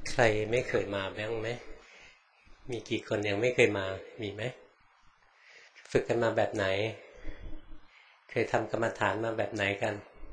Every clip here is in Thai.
ใครไม่เคยมาบ้างไหมมีกี่คนยังไม่เคยมามีไหมฝึกกันมาแบบไหนเคยทำกรรมฐานมาแบบไหนกัน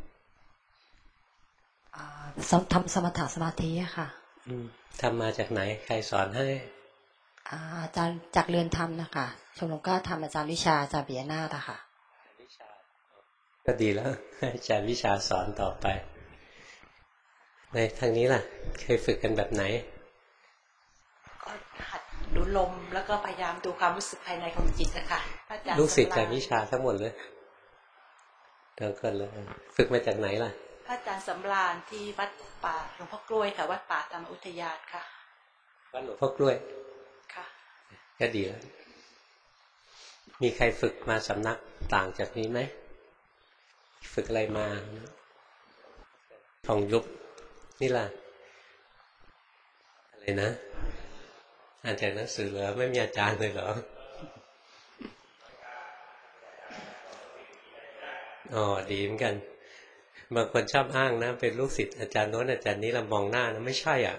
ทำสมถะสมาธิอะค่ะทำมาจากไหนใครสอนให้อาจารย์จากเรือนธรรมนะคะชมรมก็ทำอาจารย์วิชาอาจารย์ปิยนาถอะค่ะก็ดีแล้วให้อาจารย์วิชาสอนต่อไปในทางนี้ล่ะเคยฝึกกันแบบไหนก็หัดดูลมแล้วก็พยายามดูความรู้สึกภายในของจิตนะคะอาจารย์ลูกศิษย์อาสำราญจารย์วิชาทั้งหมดเลยเดี๋ยวก่อนเลยฝึกมาจากไหนล่ะอาจารย์สำราญที่วัดป่าหลวงพ่อกล้วยค่ะวัดป่าธรรมอุทยานค่ะวัดหลวงพ่อกล้วยค่ะก็ดีแล้วมีใครฝึกมาสำนักต่างจากนี้ไหมฝึกอะไรมาทองยุบนี่ล่ะอะไรนะอ่านจากหนังสือเหรอไม่มีอาจารย์เลยเหรออ๋อดีเหมือนกันบางคนชอบอ้างนะเป็นลูกศิษย์อาจารย์โน้นอาจารย์นี้เรามองหน้านะไม่ใช่อ่ะ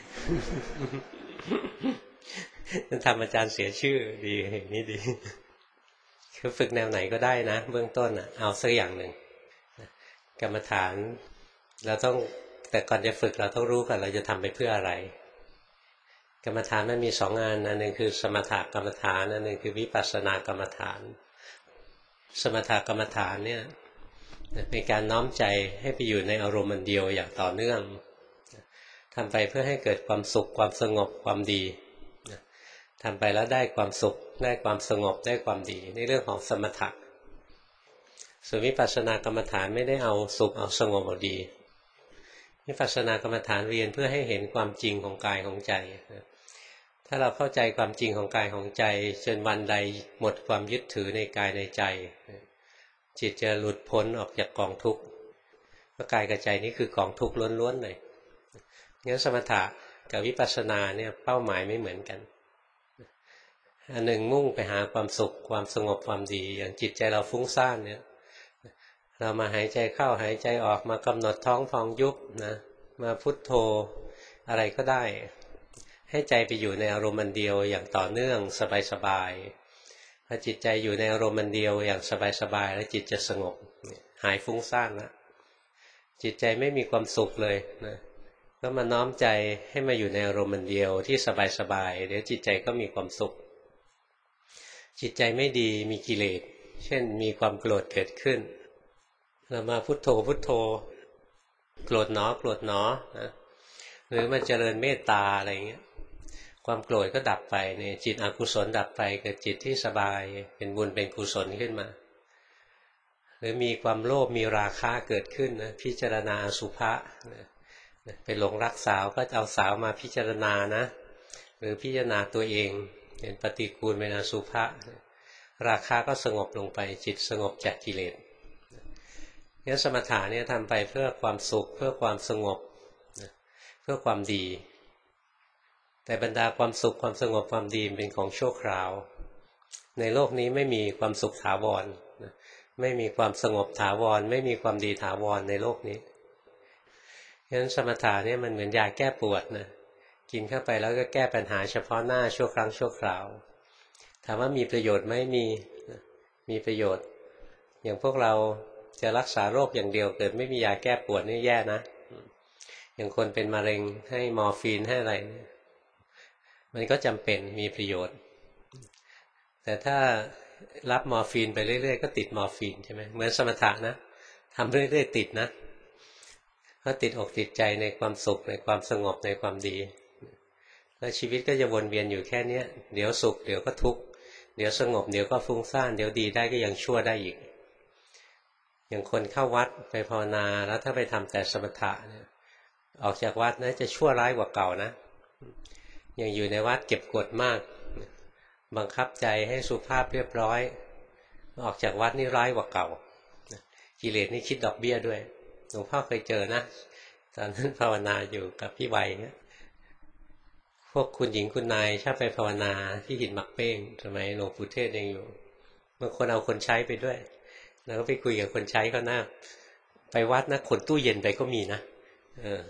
มันทำอาจารย์เสียชื่อดีอย่างนี้ดีคือฝึกแนวไหนก็ได้นะเบื้องต้นอ่ะเอาสักอย่างหนึ่งกรรมฐานเราต้องแต่ก่อนจะฝึกเราต้องรู้ก่อนเราจะทำไปเพื่ออะไรกรรมฐานมันมีสองงานอันหนึ่งคือสมถกรรมฐานอันหนึ่งคือวิปัสสนากรรมฐานสมถกรรมฐานเนี่ยเป็นการน้อมใจให้ไปอยู่ในอารมณ์อันเดียวอย่างต่อเนื่องทำไปเพื่อให้เกิดความสุขความสงบความดีทำไปแล้วได้ความสุขได้ความสงบได้ความดีในเรื่องของสมถะส่วนวิปัสสนากรรมฐานไม่ได้เอาสุขเอาสงบเอาดีวิปัสสนากรรมฐานเรียนเพื่อให้เห็นความจริงของกายของใจถ้าเราเข้าใจความจริงของกายของใจจนวันใดหมดความยึดถือในกายในใจจิตจะหลุดพ้นออกจากกองทุกข์เพราะกายกับใจนี้คือกองทุกข์ล้วนๆเลยงั้นสมถะกับวิปัสสนาเนี่ยเป้าหมายไม่เหมือนกันอันหนึ่งมุ่งไปหาความสุขความสงบความดีอย่างจิตใจเราฟุ้งซ่านเนี่ยเรามาหายใจเข้าหายใจออกมากำหนดท้องพองยุบนะมาพุทโธอะไรก็ได้ให้ใจไปอยู่ในอารมณ์อันเดียวอย่างต่อเนื่องสบายๆพอจิตใจอยู่ในอารมณ์อันเดียวอย่างสบายๆแล้วจิตจะสงบหายฟุ้งซ่านแล้วจิตใจไม่มีความสุขเลยนะก็มาน้อมใจให้มาอยู่ในอารมณ์อันเดียวที่สบายๆเดี๋ยวจิตใจก็มีความสุขจิตใจไม่ดีมีกิเลสเช่นมีความโกรธเกิดขึ้นเรามาพุทโธพุทโธโกรธหนอโกรธหนอนะหรือมาเจริญเมตตาอะไรเงี้ยความโกรธก็ดับไปเนี่ยจิตอกุศลดับไปเกิดจิตที่สบายเป็นบุญเป็นกุศลขึ้นมาหรือมีความโลภมีราคะเกิดขึ้นนะพิจารณาอสุภะไปหลงรักสาวก็เอาสาวมาพิจารณานะหรือพิจารณาตัวเองเป็นปฏิกูลเป็นอสุภะราคะก็สงบลงไปจิตสงบจากกิเลสงั้นสมถะเนี่ยทำไปเพื่อความสุขเพื่อความสงบเพื่อความดีแต่บรรดาความสุขความสงบความดีเป็นของชั่วคราวในโลกนี้ไม่มีความสุขถาวรไม่มีความสงบถาวรไม่มีความดีถาวรในโลกนี้งั้นสมถะเนี่ยมันเหมือนยาแก้ปวดนะกินเข้าไปแล้วก็แก้ปัญหาเฉพาะหน้าชั่วครั้งชั่วคราวถามว่ามีประโยชน์ไหมมีประโยชน์อย่างพวกเราจะรักษาโรคอย่างเดียวเกิดไม่มียาแก้ปวดนี่แย่นะอย่างคนเป็นมะเร็งให้มอร์ฟีนให้อะไรมันก็จำเป็นมีประโยชน์แต่ถ้ารับมอร์ฟีนไปเรื่อยๆก็ติดมอร์ฟีนใช่ไหมเหมือนสมถะนะทำเรื่อยๆติดนะก็ติดอกติดใจในความสุขในความสงบในความดีแล้วชีวิตก็จะวนเวียนอยู่แค่นี้เดี๋ยวสุขเดี๋ยวก็ทุกข์เดี๋ยวสงบเดี๋ยวก็ฟุ้งซ่านเดี๋ยวดีได้ก็ยังชั่วได้อีกอย่างคนเข้าวัดไปภาวนาแล้วถ้าไปทำแต่สมถะเนี่ยออกจากวัดนะจะชั่วร้ายกว่าเก่านะอย่างอยู่ในวัดเก็บกดมากบังคับใจให้สุภาพเรียบร้อยออกจากวัดนี่ร้ายกว่าเก่ากิเลสนี่คิดดอกเบี้ยด้วยหลวงพ่อเคยเจอนะตอนนั้นภาวนาอยู่กับพี่วัยเนี่ยพวกคุณหญิงคุณนายชอบไปภาวนาที่หินมักเป้งสมัยหลวงปู่เทศยังอยู่บางคนเอาคนใช้ไปด้วยแล้วก็ไปคุยกับคนใช้เขาหน้าไปวัดนะขนตู้เย็นไปก็มีนะค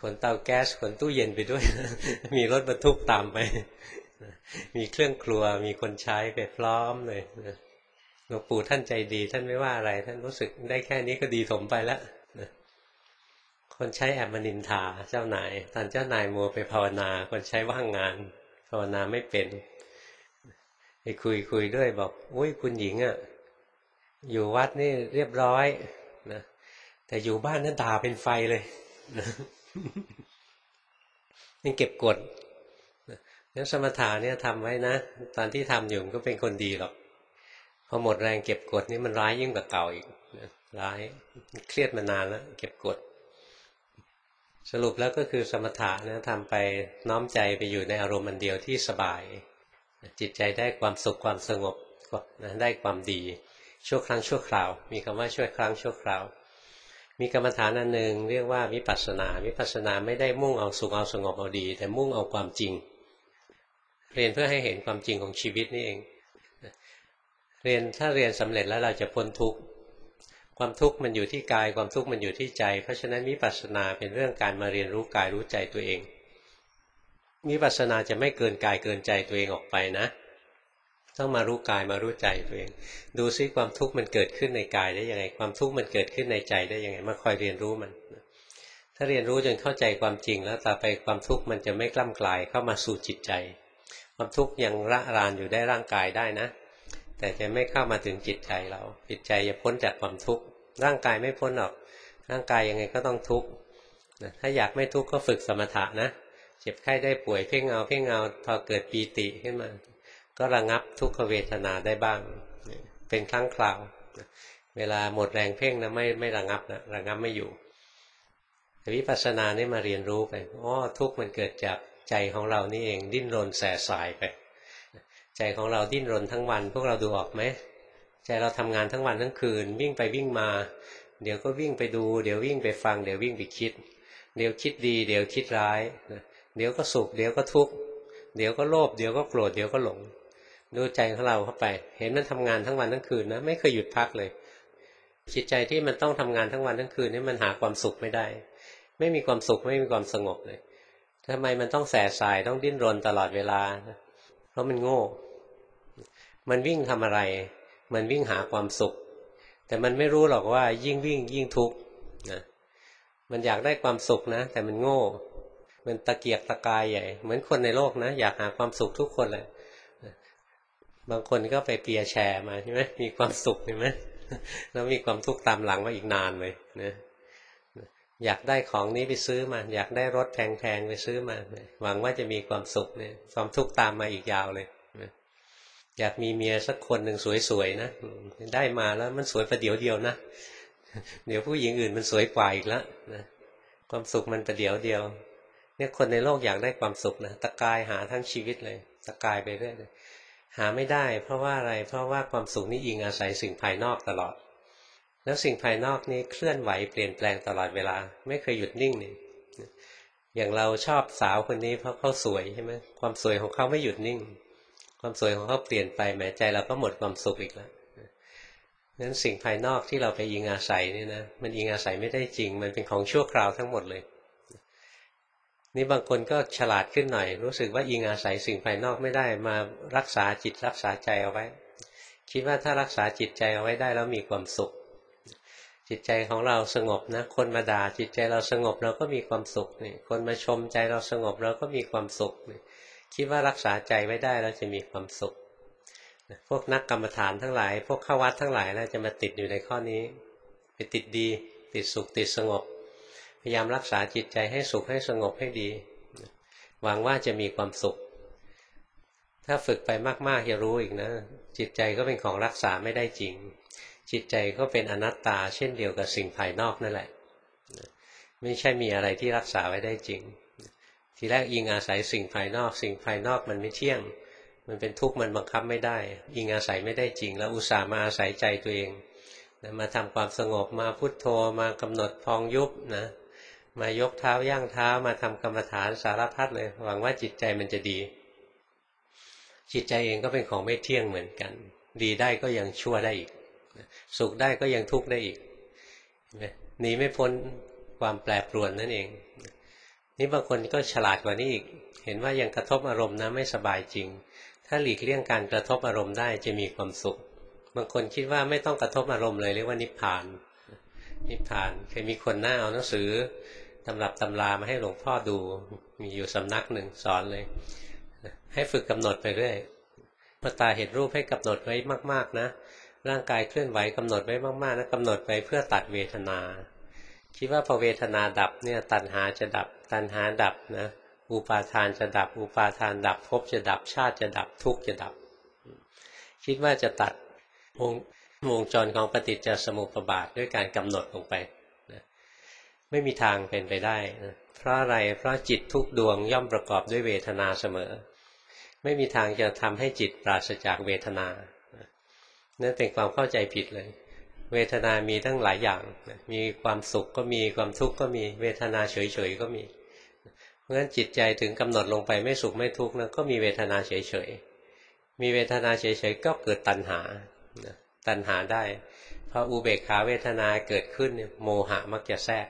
นเตาแก๊สขนตู้เย็นไปด้วย มีรถบรรทุกตามไป มีเครื่องครัวมีคนใช้ไปพร้อมเลยหลวงปู่ท่านใจดีท่านไม่ว่าอะไรท่านรู้สึกได้แค่นี้ก็ดีถมไปแล้วคนใช้แอบมานินทาเจ้านายตอนเจ้านายมัวไปภาวนาคนใช้ว่างงานภาวนาไม่เป็นไปคุยด้วยบอกอุ้ยคุณหญิงอ่ะอยู่วัดนี่เรียบร้อยนะแต่อยู่บ้านนั่นด่าเป็นไฟเลยนะนี่เก็บกดแล้วสมถะเนี่ยทำไว้นะตอนที่ทำอยู่ก็เป็นคนดีหรอกพอหมดแรงเก็บกดนี่มันร้ายยิ่งกว่าเก่าอีกนะร้ายเครียดมานานแล้วเก็บกดสรุปแล้วก็คือสมถะนะทำไปน้อมใจไปอยู่ในอารมณ์อันเดียวที่สบายจิตใจได้ความสุขความสงบนะได้ความดีชั่วครั้งชั่วคราวมีคำว่าชั่วครั้งชั่วคราวมีกรรมฐานอันหนึ่งเรียกว่าวิปัสสนาวิปัสสนาไม่ได้มุ่งเอาสุขเอาสงบเอาดีแต่มุ่งเอาความจริงเรียนเพื่อให้เห็นความจริงของชีวิตนี่เองถ้าเรียนสำเร็จแล้วเราจะพ้นทุกข์ความทุกข์มันอยู่ที่กายความทุกข์มันอยู่ที่ใจเพราะฉะนั้นวิปัสสนาเป็นเรื่องการมาเรียนรู้กายรู้ใจตัวเองวิปัสสนาจะไม่เกินกายเกินใจตัวเองออกไปนะต้องมารู้กายมารู้ใจตัวเองดูซิความทุกข์มันเกิดขึ้นในกายได้ยังไงความทุกข์มันเกิดขึ้นในใจได้ยังไงมาคอยเรียนรู้มันถ้าเรียนรู้จนเข้าใจความจริงแล้วต่อไปความทุกข์มันจะไม่กล้ำกลายเข้ามาสู่จิตใจความทุกข์ยังระรานอยู่ได้ร่างกายได้นะแต่จะไม่เข้ามาถึงจิตใจเราจิตใจจะพ้นจากความทุกข์ร่างกายไม่พ้นหรอกร่างกายยังไงก็ต้องทุกข์ถ้าอยากไม่ทุกข์ก็ฝึกสมถะนะเจ็บไข้ได้ป่วยเพ่งเอาพอเกิดปีติขึ้นมาก็ระงับทุกขเวทนาได้บ้างเป็นครั้งคราวเวลาหมดแรงเพ่งนะไม่ระงับนะระงับไม่อยู่วิปัสสนานี่มาเรียนรู้ไปทุกข์มันเกิดจากใจของเรานี่เองดิ้นรนแสสายไปใจของเราดิ้นรนทั้งวันพวกเราดูออกไหมใจเราทำงานทั้งวันทั้งคืนวิ่งไปวิ่งมาเดี๋ยวก็วิ่งไปดูเดี๋ยววิ่งไปฟังเดี๋ยววิ่งไปคิดเดี๋ยวคิดดีเดี๋ยวคิดร้ายเดี๋ยวก็สุขเดี๋ยวก็ทุกข์เดี๋ยวก็โลภเดี๋ยวก็โกรธเดี๋ยวก็หลงดูใจของเราเข้าไปเห็นมันทำงานทั้งวันทั้งคืนนะไม่เคยหยุดพักเลยจิตใจที่มันต้องทำงานทั้งวันทั้งคืนนี่มันหาความสุขไม่ได้ไม่มีความสุขไม่มีความสงบเลยทำไมมันต้องแสสายต้องดิ้นรนตลอดเวลาเพราะมันโง่มันวิ่งทำอะไรมันวิ่งหาความสุขแต่มันไม่รู้หรอกว่ายิ่งวิ่งยิ่งทุกข์นะมันอยากได้ความสุขนะแต่มันโง่มันตะเกียกตะกายใหญ่เหมือนคนในโลกนะอยากหาความสุขทุกคนเลยบางคนก็ไปเปียร์แชร์มาใช่ไหมมีความสุขใช่ไหมแล้วมีความทุกข์ตามหลังมาอีกนานเลยนะอยากได้ของนี้ไปซื้อมาอยากได้รถแพงๆไปซื้อมาหวังว่าจะมีความสุขเนี่ยความทุกข์ตามมาอีกยาวเลยอยากมีเมียสักคนหนึ่งสวยๆนะได้มาแล้วมันสวยประเดี๋ยวเดียวนะเดี๋ยวผู้หญิงอื่นมันสวยกว่าอีกแล้วนะความสุขมันประเดี๋ยวเดียวเนี่ยคนในโลกอยากได้ความสุขนะตะกายหาทั้งชีวิตเลยตะกายไปเรื่อยเลยหาไม่ได้เพราะว่าอะไรเพราะว่าความสุขนี่อิงอาศัยสิ่งภายนอกตลอดแล้วสิ่งภายนอกนี้เคลื่อนไหวเปลี่ยนแปลงตลอดเวลาไม่เคยหยุดนิ่งนี่อย่างเราชอบสาวคนนี้เพราะเขาสวยใช่ไหมความสวยของเขาไม่หยุดนิ่งความสวยของเขาเปลี่ยนไปแม้ใจเราก็หมดความสุขอีกแล้วนั้นสิ่งภายนอกที่เราไปอิงอาศัยนี่นะมันอิงอาศัยไม่ได้จริงมันเป็นของชั่วคราวทั้งหมดเลยนี่บางคนก็ฉลาดขึ้นหน่อยรู้สึกว่าอิงอาศัยสิ่งภายนอกไม่ได้มารักษาจิตรักษาใจเอาไว้คิดว่าถ้ารักษาจิตใจเอาไว้ได้แล้วมีความสุขจิตใจของเราสงบนะคนมาด่าจิตใจเราสงบเราก็มีความสุขนี่คนมาชมใจเราสงบเราก็มีความสุขนี่คิดว่ารักษาใจไว้ได้แล้วจะมีความสุขพวกนักกรรมฐานทั้งหลายพวกเข้าวัดทั้งหลายแล้วจะมาติดอยู่ในข้อนี้ไปติดดีติดสุขติดสงบพยายามรักษาจิตใจให้สุขให้สงบให้ดีหวังว่าจะมีความสุขถ้าฝึกไปมากๆจะรู้อีกนะจิตใจก็เป็นของรักษาไม่ได้จริงจิตใจก็เป็นอนัตตาเช่นเดียวกับสิ่งภายนอกนั่นแหละไม่ใช่มีอะไรที่รักษาไว้ได้จริงทีแรกอิงอาศัยสิ่งภายนอกสิ่งภายนอกมันไม่เที่ยงมันเป็นทุกข์มันบังคับไม่ได้อิงอาศัยไม่ได้จริงแล้วอุตส่าห์มาอาศัยใจตัวเองมาทำความสงบมาพุทโธมากำหนดพองยุบนะมายกเท้าย่างเท้ามาทำกรรมฐานสารพัดเลยหวังว่าจิตใจมันจะดีจิตใจเองก็เป็นของไม่เที่ยงเหมือนกันดีได้ก็ยังชั่วได้อีกสุขได้ก็ยังทุกข์ได้อีกหนีไม่พ้นความแปรปรวนนั่นเองนี่บางคนก็ฉลาดกว่านี้อีกเห็นว่ายังกระทบอารมณ์นะไม่สบายจริงถ้าหลีกเลี่ยงการกระทบอารมณ์ได้จะมีความสุขบางคนคิดว่าไม่ต้องกระทบอารมณ์เลยเรียกว่านิพพานนิพพานเคยมีคนหน้าเอาหนังสือตำรับตำรามาให้หลวงพ่อดูมีอยู่สำนักหนึ่งสอนเลยให้ฝึกกำหนดไปเรื่อยพอตาเห็นรูปให้กำหนดไว้มากๆนะร่างกายเคลื่อนไหวกำหนดไว้มากๆนะกำหนดไปเพื่อตัดเวทนาคิดว่าพอเวทนาดับเนี่ยตัณหาจะดับตัณหาดับนะอุปาทานจะดับอุปาทานดับภพจะดับชาติจะดับทุกข์จะดับคิดว่าจะตัดวงจรของปฏิจจสมุปบาทด้วยการกำหนดลงไปนะไม่มีทางเป็นไปได้นะเพราะอะไรเพราะจิตทุกดวงย่อมประกอบด้วยเวทนาเสมอไม่มีทางจะทำให้จิตปราศจากเวทนานั่นเป็นความเข้าใจผิดเลยเวทนามีทั้งหลายอย่างมีความสุขก็มีความทุกข์ก็มีเวทนาเฉยๆก็มีเพราะฉะนั้นจิตใจถึงกำหนดลงไปไม่สุขไม่ทุกข์นะก็มีเวทนาเฉยๆมีเวทนาเฉยๆก็เกิดตัณหาตัณหาได้พออุเบกขาเวทนาเกิดขึ้นโมหะมักจะแทรก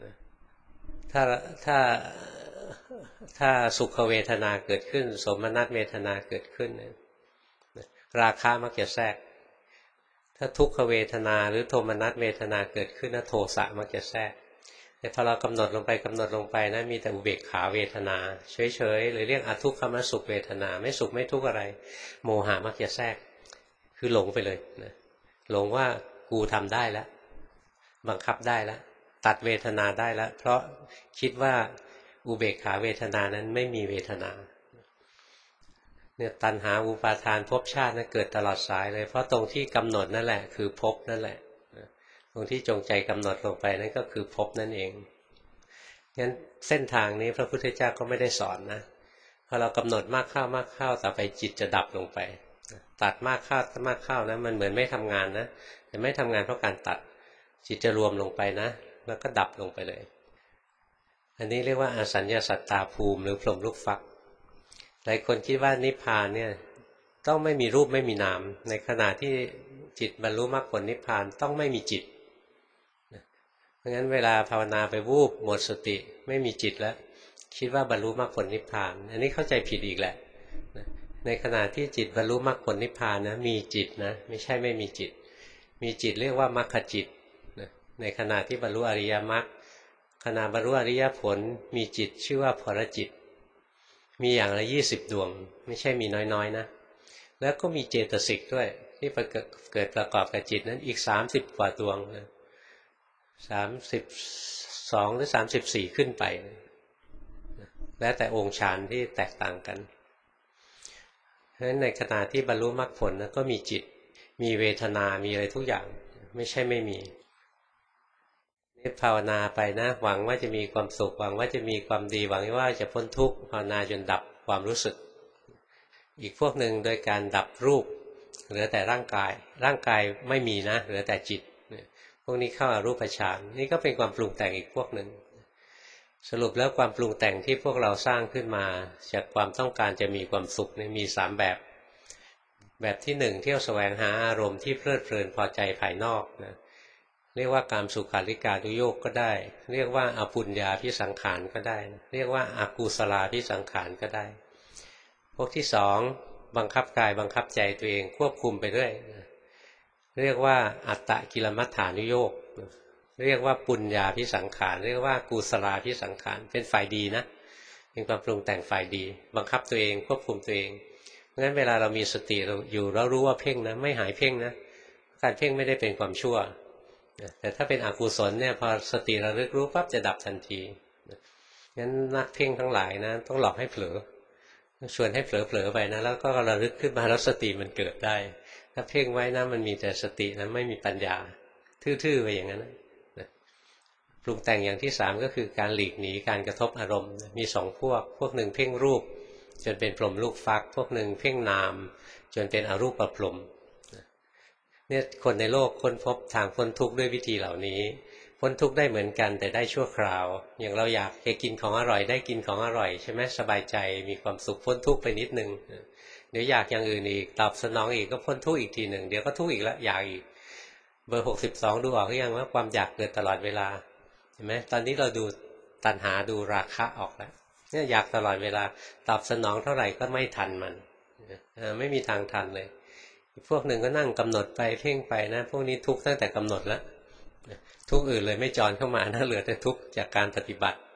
ถ้าสุขเวทนาเกิดขึ้นสมนัสเวทนาเกิดขึ้นราคะมักจะแทรกถ้าทุกขเวทนาหรือโทมนัสเวทนาเกิดขึ้นโทสะมักจะแทรกแต่พอเรากำหนดลงไปนะมีแต่อุเบกขาเวทนาเฉยๆหรือเรียกอทุกขมสุขเวทนาไม่สุขไม่ทุกข์อะไรโมหะมักจะแทรกคือหลงไปเลยนะหลงว่ากูทำได้แล้วบังคับได้แล้วตัดเวทนาได้แล้วเพราะคิดว่าอุเบกขาเวทนานั้นไม่มีเวทนาเนี่ยตัณหาอุปาทานภพชาตินั้นเกิดตลอดสายเลยเพราะตรงที่กำหนดนั่นแหละคือภพนั่นแหละตรงที่จงใจกำหนดลงไปนั่นก็คือภพนั่นเองงั้นเส้นทางนี้พระพุทธเจ้าก็ไม่ได้สอนนะพอเรากำหนดมากเข้าต่อไปจิตจะดับลงไปตัดมากเข้านะมันเหมือนไม่ทำงานนะแต่ไม่ทำงานเพราะการตัดจิตจะรวมลงไปนะแล้วก็ดับลงไปเลยอันนี้เรียกว่าอสัญญาสัตตาภูมิหรือพรหมลูกฟักหลายคนคิดว่านิพพานเนี่ยต้องไม่มีรูปไม่มีนามในขณะที่จิตบรรลุมรรคผลนิพพานต้องไม่มีจิตเพราะงั้นเวลาภาวนาไปวูบหมดสติไม่มีจิตแล้วคิดว่าบรรลุมรรคผลนิพพานอันนี้เข้าใจผิดอีกแหละในขณะที่จิตบรรลุมรรคผลนิพพานนะมีจิตนะไม่ใช่ไม่มีจิตมีจิตเรียกว่ามรรคจิตในขณะที่บรรลุอริยมรรคขณะบรรลุอริยผลมีจิตชื่อว่าพรจิตมีอย่างละ20 ดวงไม่ใช่มีน้อยๆนะแล้วก็มีเจตสิกด้วยที่เกิดประกอบกับจิตนั้นอีก30 กว่าดวงนะ32หรือ34ขึ้นไปแล้วแต่องค์ฌานที่แตกต่างกันเพราะฉะนั้นในขณะที่บรรลุมรรคผลนะก็มีจิตมีเวทนามีอะไรทุกอย่างไม่ใช่ไม่มีภาวนาไปนะหวังว่าจะมีความสุขหวังว่าจะมีความดีหวังว่าจะพ้นทุกข์ภาวนาจนดับความรู้สึกอีกพวกหนึ่งโดยการดับรูปเหลือแต่ร่างกายไม่มีนะเหลือแต่จิตพวกนี้เข้าอรูปฌานนี่ก็เป็นความปรุงแต่งอีกพวกหนึ่งสรุปแล้วความปรุงแต่งที่พวกเราสร้างขึ้นมาจากความต้องการจะมีความสุขมี3แบบที่1เที่ยวแสวงหาอารมณ์ที่เพลิดเพลินพอใจภายนอกนะเรียกว่าการสุขาริการุโยคก็ได้เรียกว่าอปุญญาภิสังขารก็ได้เรียกว่าอากุศลาภิสังขารก็ได้พวกที่2บังคับกายบังคับใจตัวเองควบคุมไปเรื่อยเรียกว่าอัตตกิลมัฏฐานุโยคเรียกว่าปุญญาภิสังขารเรียกว่ากุศลาภิสังขารเป็นฝ่ายดีนะเป็นความปรุงแต่งฝ่ายดีบังคับตัวเองควบคุมตัวเองเพราะฉะนั้นเวลาเรามีสติเราอยู่เรารู้ว่าเพ่งนะไม่หายเพ่งนะการเพ่งไม่ได้เป็นความชั่วแต่ถ้าเป็นอกุศลเนี่ยพอสติระลึกรู้ปั๊บจะดับทันทีงั้นนักเพ่งทั้งหลายนะต้องหลอกให้เผลอชวนให้เผลอไปนะแล้วก็ระลึกขึ้นมาแล้วสติมันเกิดได้ถ้าเพ่งไว้นะมันมีแต่สตินะไม่มีปัญญาทื่อๆไปอย่างนั้นนะปรุงแต่งอย่างที่3ก็คือการหลีกหนีการกระทบอารมณ์มี2พวกหนึ่งเพ่งรูปจนเป็นพรหมลูกฟักพวกหนึ่งเพ่งนามจนเป็นอรูปพรหมเนี่ยคนในโลกค้นพบทางพ้นทุกข์ด้วยวิธีเหล่านี้พ้นทุกข์ได้เหมือนกันแต่ได้ชั่วคราวอย่างเราอยากจะกินของอร่อยได้กินของอร่อยใช่ไหมสบายใจมีความสุขพ้นทุกข์ไปนิดนึงเดี๋ยวอยากอย่างอื่นอีกตอบสนองอีกก็พ้นทุกข์อีกทีหนึ่งเดี๋ยวก็ทุกข์อีกแล้วอยากอีกเบอร์62ดูออกหรือยังว่าความอยากเกิดตลอดเวลาเห็นไหมตอนนี้เราดูตัณหาดูราคะออกแล้วเนี่ยอยากตลอดเวลาตอบสนองเท่าไหร่ก็ไม่ทันมันไม่มีทางทันเลยพวกหนึ่งก็นั่งกำหนดไปเพ่งไปนะพวกนี้ทุกข์ตั้งแต่กำหนดแล้วทุกข์อื่นเลยไม่จรเข้ามานะเหลือแต่ทุกข์จากการปฏิบัติ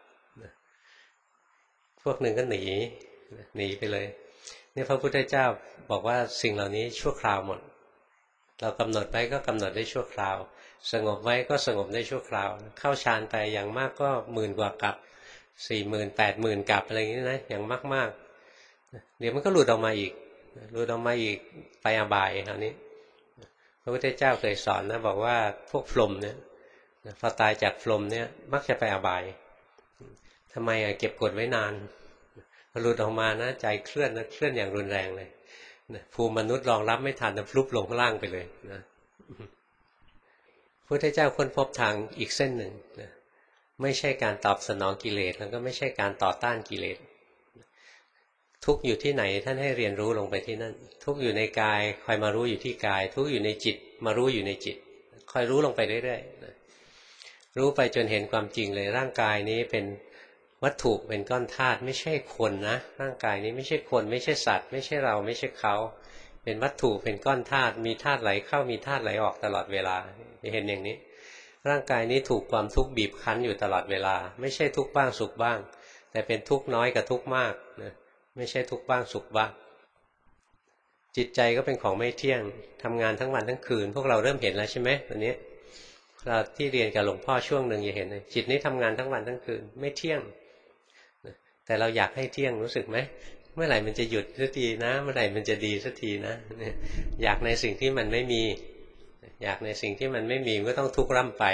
พวกหนึ่งก็หนีไปเลยนี่พระพุทธเจ้าบอกว่าสิ่งเหล่านี้ชั่วคราวหมดเรากำหนดไว้ก็กำหนดได้ชั่วคราวสงบไว้ก็สงบได้ชั่วคราวเข้าฌานไปอย่างมากก็10,000 กว่ากับ40,000 80,000กับอะไรอย่างนี้นะอย่างมากๆเดี๋ยวมันก็หลุดออกมาอีกไปอบายคราวนี้พระพุทธเจ้าเคยสอนนะบอกว่าพวกพรหมเนี่ยพอตายจากพรหมเนี่ยมักจะไปอบายทำไมเก็บกดไว้นานพอหลุดออกมานะใจเคลื่อนอย่างรุนแรงเลยภูมิมนุษย์รองรับไม่ทันพลุบลงข้างล่างไปเลยนะพระพุทธเจ้าค้นพบทางอีกเส้นหนึ่งนะไม่ใช่การตอบสนองกิเลสแล้วก็ไม่ใช่การต่อต้านกิเลสทุกอยู่ที่ไหนท่านให้เรียนรู้ลงไปที่นั่นทุกอยู่ในกายคอยมารู้อยู่ที่กายทุกอยู่ในจิตมารู้อยู่ในจิตคอยรู้ลงไปเรื่อยๆนะรู้ไปจนเห็นความจริงเลยร่างกายนี้เป็นวัตถุเป็นก้อนธาตุไม่ใช่คนนะร่างกายนี้ไม่ใช่คนไม่ใช่สัตว์ไม่ใช่เราไม่ใช่เขาเป็นวัตถุเป็นก้อนธาตุมีธาตุไหลเข้ามีธาตุไหลออกตลอดเวลาจะเห็นอย่างนี้ร่างกายนี้ถูกความทุกข์บีบคั้นอยู่ตลอดเวลาไม่ใช่ทุกข์บ้างสุขบ้างแต่เป็นทุกข์น้อยกับทุกข์มากนะไม่ใช่ทุกข์บ้างสุขบ้างจิตใจก็เป็นของไม่เที่ยงทำงานทั้งวันทั้งคืนพวกเราเริ่มเห็นแล้วใช่ไหมตอนนี้เราที่เรียนกับหลวงพ่อช่วงหนึ่งจะเห็นเลยจิตนี้ทำงานทั้งวันทั้งคืนไม่เที่ยงแต่เราอยากให้เที่ยงรู้สึกไหมเมื่อไหร่มันจะหยุดสักทีนะเมื่อไหร่มันจะดีสักทีนะอยากในสิ่งที่มันไม่มีอยากในสิ่งที่มันไม่มีก็ต้องทุกข์ร่ำไป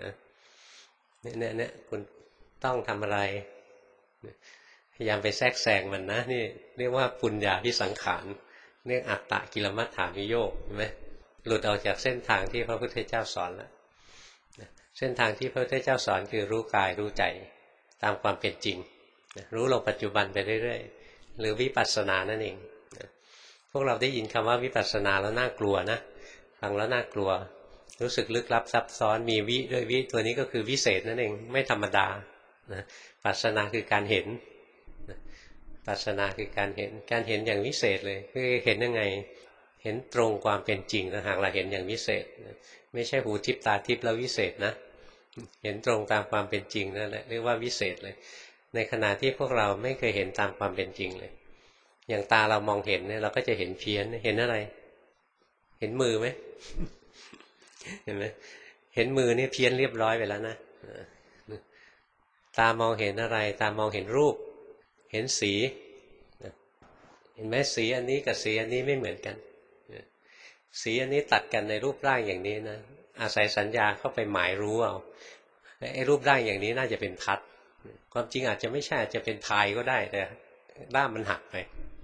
เนี่ยคุณต้องทำอะไรพยายามไปแทรกแซงมันนะนี่เรียกว่าปุญญาภิสังขารเรียกอัตตกิลมัฏฐานุโยคเห็นไหมหลุดออกจากเส้นทางที่พระพุทธเจ้าสอนแล้วเส้นทางที่พระพุทธเจ้าสอนคือรู้กายรู้ใจตามความเป็นจริงรู้ลงปัจจุบันไปเรื่อยๆหรือวิปัสสนานั่นเองพวกเราได้ยินคำว่าวิปัสสนาแล้วน่ากลัวนะฟังแล้วน่ากลัวรู้สึกลึกลับซับซ้อนมีวิด้วยวิตัวนี้ก็คือวิเศษนั่นเองไม่ธรรมดาปัสสนาคือการเห็นปัสสนาคือการเห็นอย่างวิเศษเลยคือเห็นยังไงเห็นตรงความเป็นจริงนะหากเราเห็นอย่างวิเศษไม่ใช่หูทิพตาทิพแล้ววิเศษนะเห็นตรงตามความเป็นจริงนั่นแหละเรียกว่าวิเศษเลยในขณะที่พวกเราไม่เคยเห็นตามความเป็นจริงเลยอย่างตาเรามองเห็นเนี่ยเราก็จะเห็นเพี้ยนเห็นอะไรเห็นมือไหมเห็นไหมเห็นมือนี่เพี้ยนเรียบร้อยไปแล้วนะตามองเห็นอะไรตามองเห็นรูปเห็นสีเห็นไหมสีอันนี้กับสีอันนี้ไม่เหมือนกันสีอันนี้ตัดกันในรูปร่างอย่างนี้นะอาศัยสัญญาเข้าไปหมายรู้เอาไอ้รูปร่างอย่างนี้น่าจะเป็นพัดความจริงอาจจะไม่ใช่อาจจะเป็นพายก็ได้แต่ด้ามมันหักไป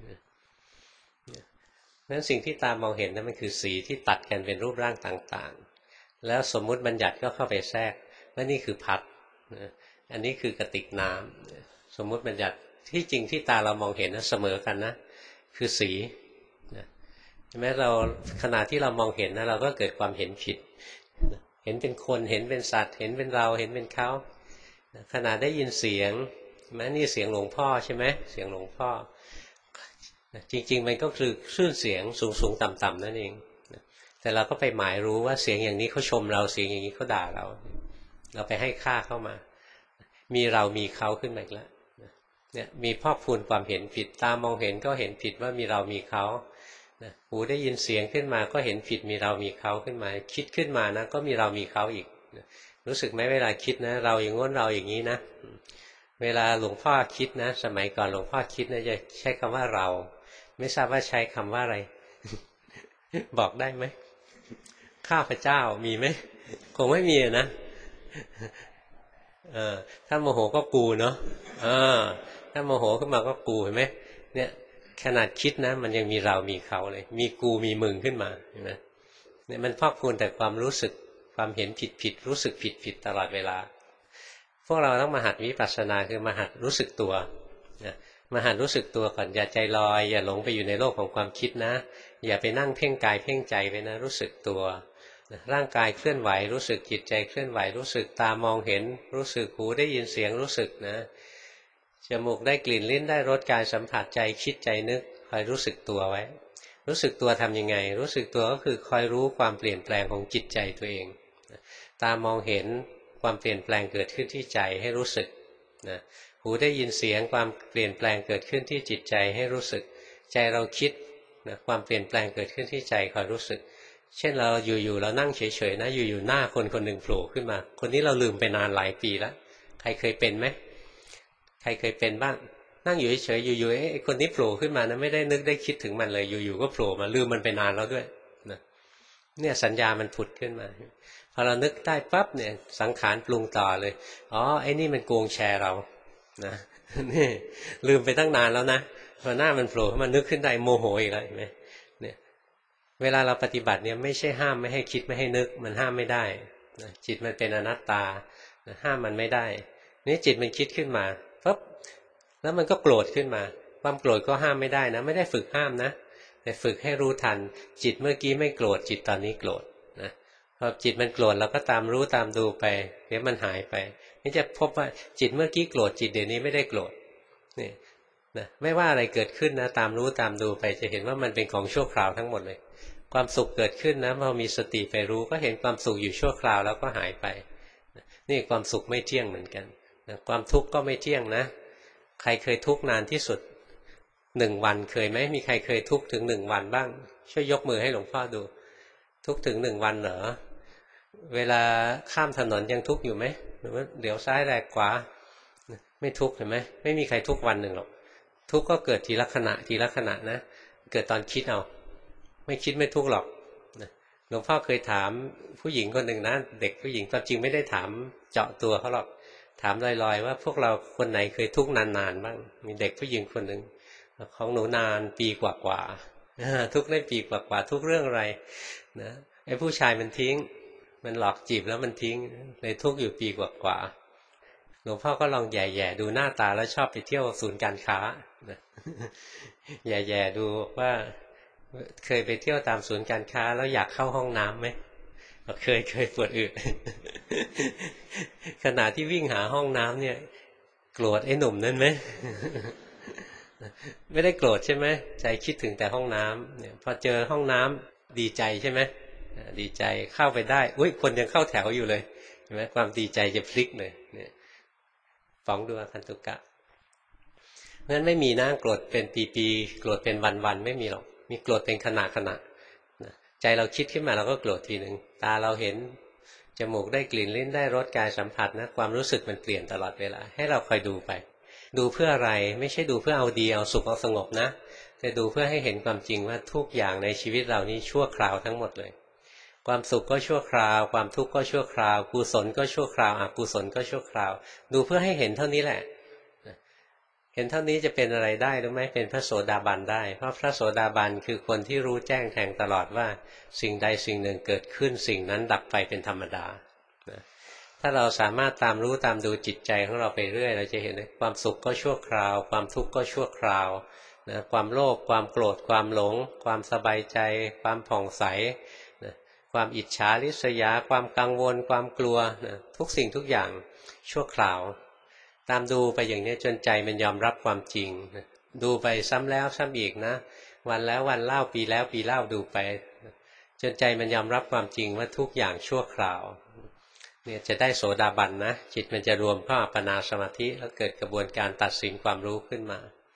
นั้นสิ่งที่ตามองเห็นนั้นมันคือสีที่ตัดกันเป็นรูปร่างต่างๆแล้วสมมุติบัญญัติก็เข้าไปแทรกว่านี่คือพัดอันนี้คือกระติกน้ำสมมุติบัญญัติที่จริงที่ตาเรามองเห็นนะเสมอกันนะคือสีใช่ไหมเราขณะที่เรามองเห็นนะเราก็เกิดความเห็นผิดเห็นเป็นคนเห็นเป็นสัตว์เห็นเป็นเราเห็นเป็นเขาขณะได้ยินเสียงแม้นี่เสียงหลวงพ่อใช่ไหมเสียงหลวงพ่อจริงๆมันก็คือคลื่นเสียงสูงๆต่ำๆนั่นเองแต่เราก็ไปหมายรู้ว่าเสียงอย่างนี้เขาชมเราเสียงอย่างนี้เขาด่าเราไปให้ค่าเข้ามามีเรามีเขาขึ้นมาอีกแล้วเนี่ยมีพอกพูนความเห็นผิดตามองเห็นก็เห็นผิดว่ามีเรามีเขาหูได้ยินเสียงขึ้นมาก็เห็นผิดมีเรามีเขาขึ้นมาคิดขึ้นมานะก็มีเรามีเขาอีกรู้สึกไหมเวลาคิดนะเราอย่างง้นเราอย่างนี้นะเวลาหลวงพ่อคิดนะสมัยก่อนหลวงพ่อคิดนะจะใช้คำว่าเราไม่ทราบว่าใช้คำว่าอะไร บอกได้ไหมข้าพเจ้ามีไหมคงไม่มีนะถ้าโมโหก็กูเนาะถ้าโมโหขึ้นมาก็กูเห็นไหมเนี่ยขนาดคิดนะมันยังมีเรามีเขาเลยมีกูมีมึงขึ้นมาเห็นไหมเนี่ยมันพอกพูนแต่ความรู้สึกความเห็นผิดรู้สึกผิดตลอดเวลาพวกเราต้องมาหัดวิปัสสนาคือมาหัดรู้สึกตัวมาหัดรู้สึกตัวก่อนอย่าใจลอยอย่าหลงไปอยู่ในโลกของความคิดนะอย่าไปนั่งเพ่งกายเพ่งใจไปนะรู้สึกตัวร่างกายเคลื่อนไหวรู้สึกจิตใจเคลื่อนไหวรู้สึกตามองเห็นรู้สึกหูได้ยินเสียงรู้สึกนะจมูกได้กลิ่นลิ้นได้รสกายสัมผัสใจคิดใจนึกคอยรู้สึกตัวไว้รู้สึกตัวทำยังไงรู้สึกตัวก็คือคอยรู้ความเปลี่ยนแปลงของจิตใจตัวเองตามองเห็นความเปลี่ยนแปลงเกิดขึ้นที่ใจให้รู้สึกนะหูได้ยินเสียงความเปลี่ยนแปลงเกิดขึ้นที่จิตใจให้รู้สึกใจเราคิดนะความเปลี่ยนแปลงเกิดขึ้นที่ใจคอยรู้สึกเช่นเราอยู่ๆเรานั่งเฉยๆนะอยู่ๆหน้าคนคนหนึ่งโผล่ขึ้นมาคนนี้เราลืมไปนานหลายปีแล้วใครเคยเป็นไหมใครเคยเป็นบ้างนั่งอยู่เฉยๆอยู่ๆไอ้คนนี้โผล่ขึ้นมานะไม่ได้นึกได้คิดถึงมันเลยอยู่ๆก็โผล่มาลืมมันไปนานแล้วด้วยนะเนี่ยสัญญามันผุดขึ้นมาพอเรานึกได้ปั๊บเนี่ยสังขารปรุงต่อเลยอ๋อไอ้นี่มันโกงแชร์เรานะนี่ลืมไปตั้งนานแล้วนะพอหน้ามันโผล่ขึ้นมานึกขึ้นได้โมโหอีกแล้วเห็นไหมเนี่ยเวลาเราปฏิบัติเนี่ยไม่ใช่ห้ามไม่ให้คิดไม่ให้นึกมันห้ามไม่ได้นะจิตมันเป็นอนัตตาห้ามมันไม่ได้นี่จิตมันคิดขึ้นมาปั๊บแล้วมันก็โกรธขึ้นมาความโกรธก็ห้ามไม่ได้นะไม่ได้ฝึกห้ามนะแต่ฝึกให้รู้ทันจิตเมื่อกี้ไม่โกรธจิตตอนนี้โกรธนะพอจิตมันโกรธเราก็ตามรู้ตามดูไปเดี๋ยวมันหายไปนี่จะพบว่าจิตเมื่อกี้โกรธจิตเดี๋ยวนี้ไม่ได้โกรธนี่นะไม่ว่าอะไรเกิดขึ้นนะตามรู้ตามดูไปจะเห็นว่ามันเป็นของชั่วคราวทั้งหมดเลยความสุขเกิดขึ้นนะพอมีสติไปรู้ก็เห็นความสุขอยู่ชั่วคราวแล้วก็หายไปนี่ความสุขไม่เที่ยงเหมือนกันความทุกข์ก็ไม่เที่ยงนะใครเคยทุกข์นานที่สุด1 วันเคยไหมมีใครเคยทุกข์ถึง1 วันบ้างช่วยยกมือให้หลวงพ่อดูทุกข์ถึง1 วันเหรอเวลาข้ามถนนยังทุกข์อยู่ไหมหรือว่าเดี๋ยวซ้ายแลกขวาไม่ทุกข์เห็นไหมไม่มีใครทุกข์วันหนึ่งหรอกทุกข์ก็เกิดทีละขณะทีละขณะนะเกิดตอนคิดเอาไม่คิดไม่ทุกข์หรอกหลวงพ่อเคยถามผู้หญิงคนหนึ่งนะเด็กผู้หญิงตอนจริงไม่ได้ถามเจาะตัวเขาหรอกถามลอยๆว่าพวกเราคนไหนเคยทุกข์นานๆบ้างมีเด็กผู้หญิงคนหนึ่งของหนูนานปีกว่าๆทุกข์ได้ปีกว่าๆทุกเรื่องอะไรนะไอ้ผู้ชายมันทิ้งมันหลอกจีบแล้วมันทิ้งเลยทุกข์อยู่ปีกว่าๆหลวงพ่อก็ลองแย่ๆดูหน้าตาแล้วชอบไปเที่ยวศูนย์การค้าแย่ๆดูว่าเคยไปเที่ยวตามศูนย์การค้าแล้วอยากเข้าห้องน้ำไหมเคยปวดอึขณะที่วิ่งหาห้องน้ำเนี่ยโกรธไอ้หนุ่มนั่นไหมไม่ได้โกรธใช่ไหมใจคิดถึงแต่ห้องน้ำเนี่ยพอเจอห้องน้ำดีใจใช่ไหมดีใจเข้าไปได้อุ้ยคนยังเข้าแถวอยู่เลยเห็นไหมความดีใจจะพลิกเลยเนี่ยฟ้องดูอคันตุกะงั้นไม่มีนะโกรธเป็นปีๆโกรธเป็นวันๆไม่มีหรอกมีโกรธเป็นขณะใจเราคิดขึ้นมาเราก็โกรธทีหนึ่งตาเราเห็นจมูกได้กลิ่นลิ้นได้รสกายสัมผัสนะความรู้สึกมันเปลี่ยนตลอดเวลาให้เราคอยดูไปดูเพื่ออะไรไม่ใช่ดูเพื่อเอาดีเอาสุขเอาสงบนะแต่ดูเพื่อให้เห็นความจริงว่าทุกอย่างในชีวิตเรานี้ชั่วคราวทั้งหมดเลยความสุขก็ชั่วคราวความทุกข์ก็ชั่วคราวกุศลก็ชั่วคราวอกุศลก็ชั่วคราวดูเพื่อให้เห็นเท่านี้แหละเห็นเท่านี้จะเป็นอะไรได้หรือไม่เป็นพระโสดาบันได้เพราะพระโสดาบันคือคนที่รู้แจ้งแทงตลอดว่าสิ่งใดสิ่งหนึ่งเกิดขึ้นสิ่งนั้นดับไปเป็นธรรมดาถ้าเราสามารถตามรู้ตามดูจิตใจของเราไปเรื่อยเราจะเห็นความสุขก็ชั่วคราวความทุกข์ก็ชั่วคราวนะความโลภความโกรธความหลงความสบายใจความผ่องใสนะความอิจฉาริษยาความกังวลความกลัวนะทุกสิ่งทุกอย่างชั่วคราวตามดูไปอย่างนี้จนใจมันยอมรับความจริงดูไปซ้ำแล้วซ้ำอีกนะวันแล้ววันเล่าปีแล้วปีเล่าดูไปจนใจมันยอมรับความจริงว่าทุกอย่างชั่วคราวเนี่ยจะได้โสดาบันนะจิตมันจะรวมเข้าอัปปนาสมาธิแล้วเกิดกระบวนการตัดสินความรู้ขึ้นมา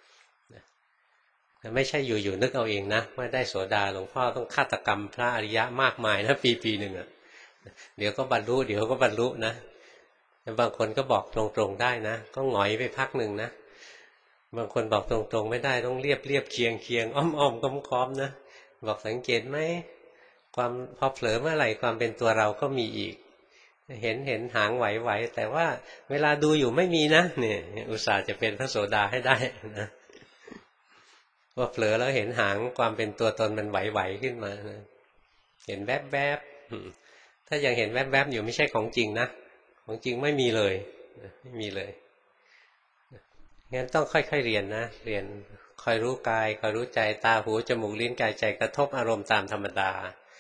ไม่ใช่อยู่ๆนึกเอาเองนะว่าได้โสดาหลวงพ่อต้องฆาตกรรมพระอริยะมากมายนะปีหนึ่งอ่ะเดี๋ยวก็บรรลุเดี๋ยวก็บรรลุนะบางคนก็บอกตรงๆได้นะก็หงอยไปพักหนึ่งนะบางคนบอกตรงๆไม่ได้ต้องเรียบเคียงอ้อมค้อมนะบอกสังเกตไหมความพอเผลอเมื่อไหร่ความเป็นตัวเราก็มีอีกเห็นหางไหวแต่ว่าเวลาดูอยู่ไม่มีนะเนี่ยอุตส่าห์จะเป็นพระโสดาให้ได้นะว่าเผลอแล้วเห็นหางความเป็นตัวตนมันไหวขึ้นมานะเห็นแวบถ้ายังเห็นแวบอยู่ไม่ใช่ของจริงนะของจริงไม่มีเลยไม่มีเลยงั้นต้องค่อยๆเรียนนะเรียนคอยรู้กายคอยรู้ใจตาหูจมูกลิ้นกายใจกระทบอารมณ์ตามธรรมดาพ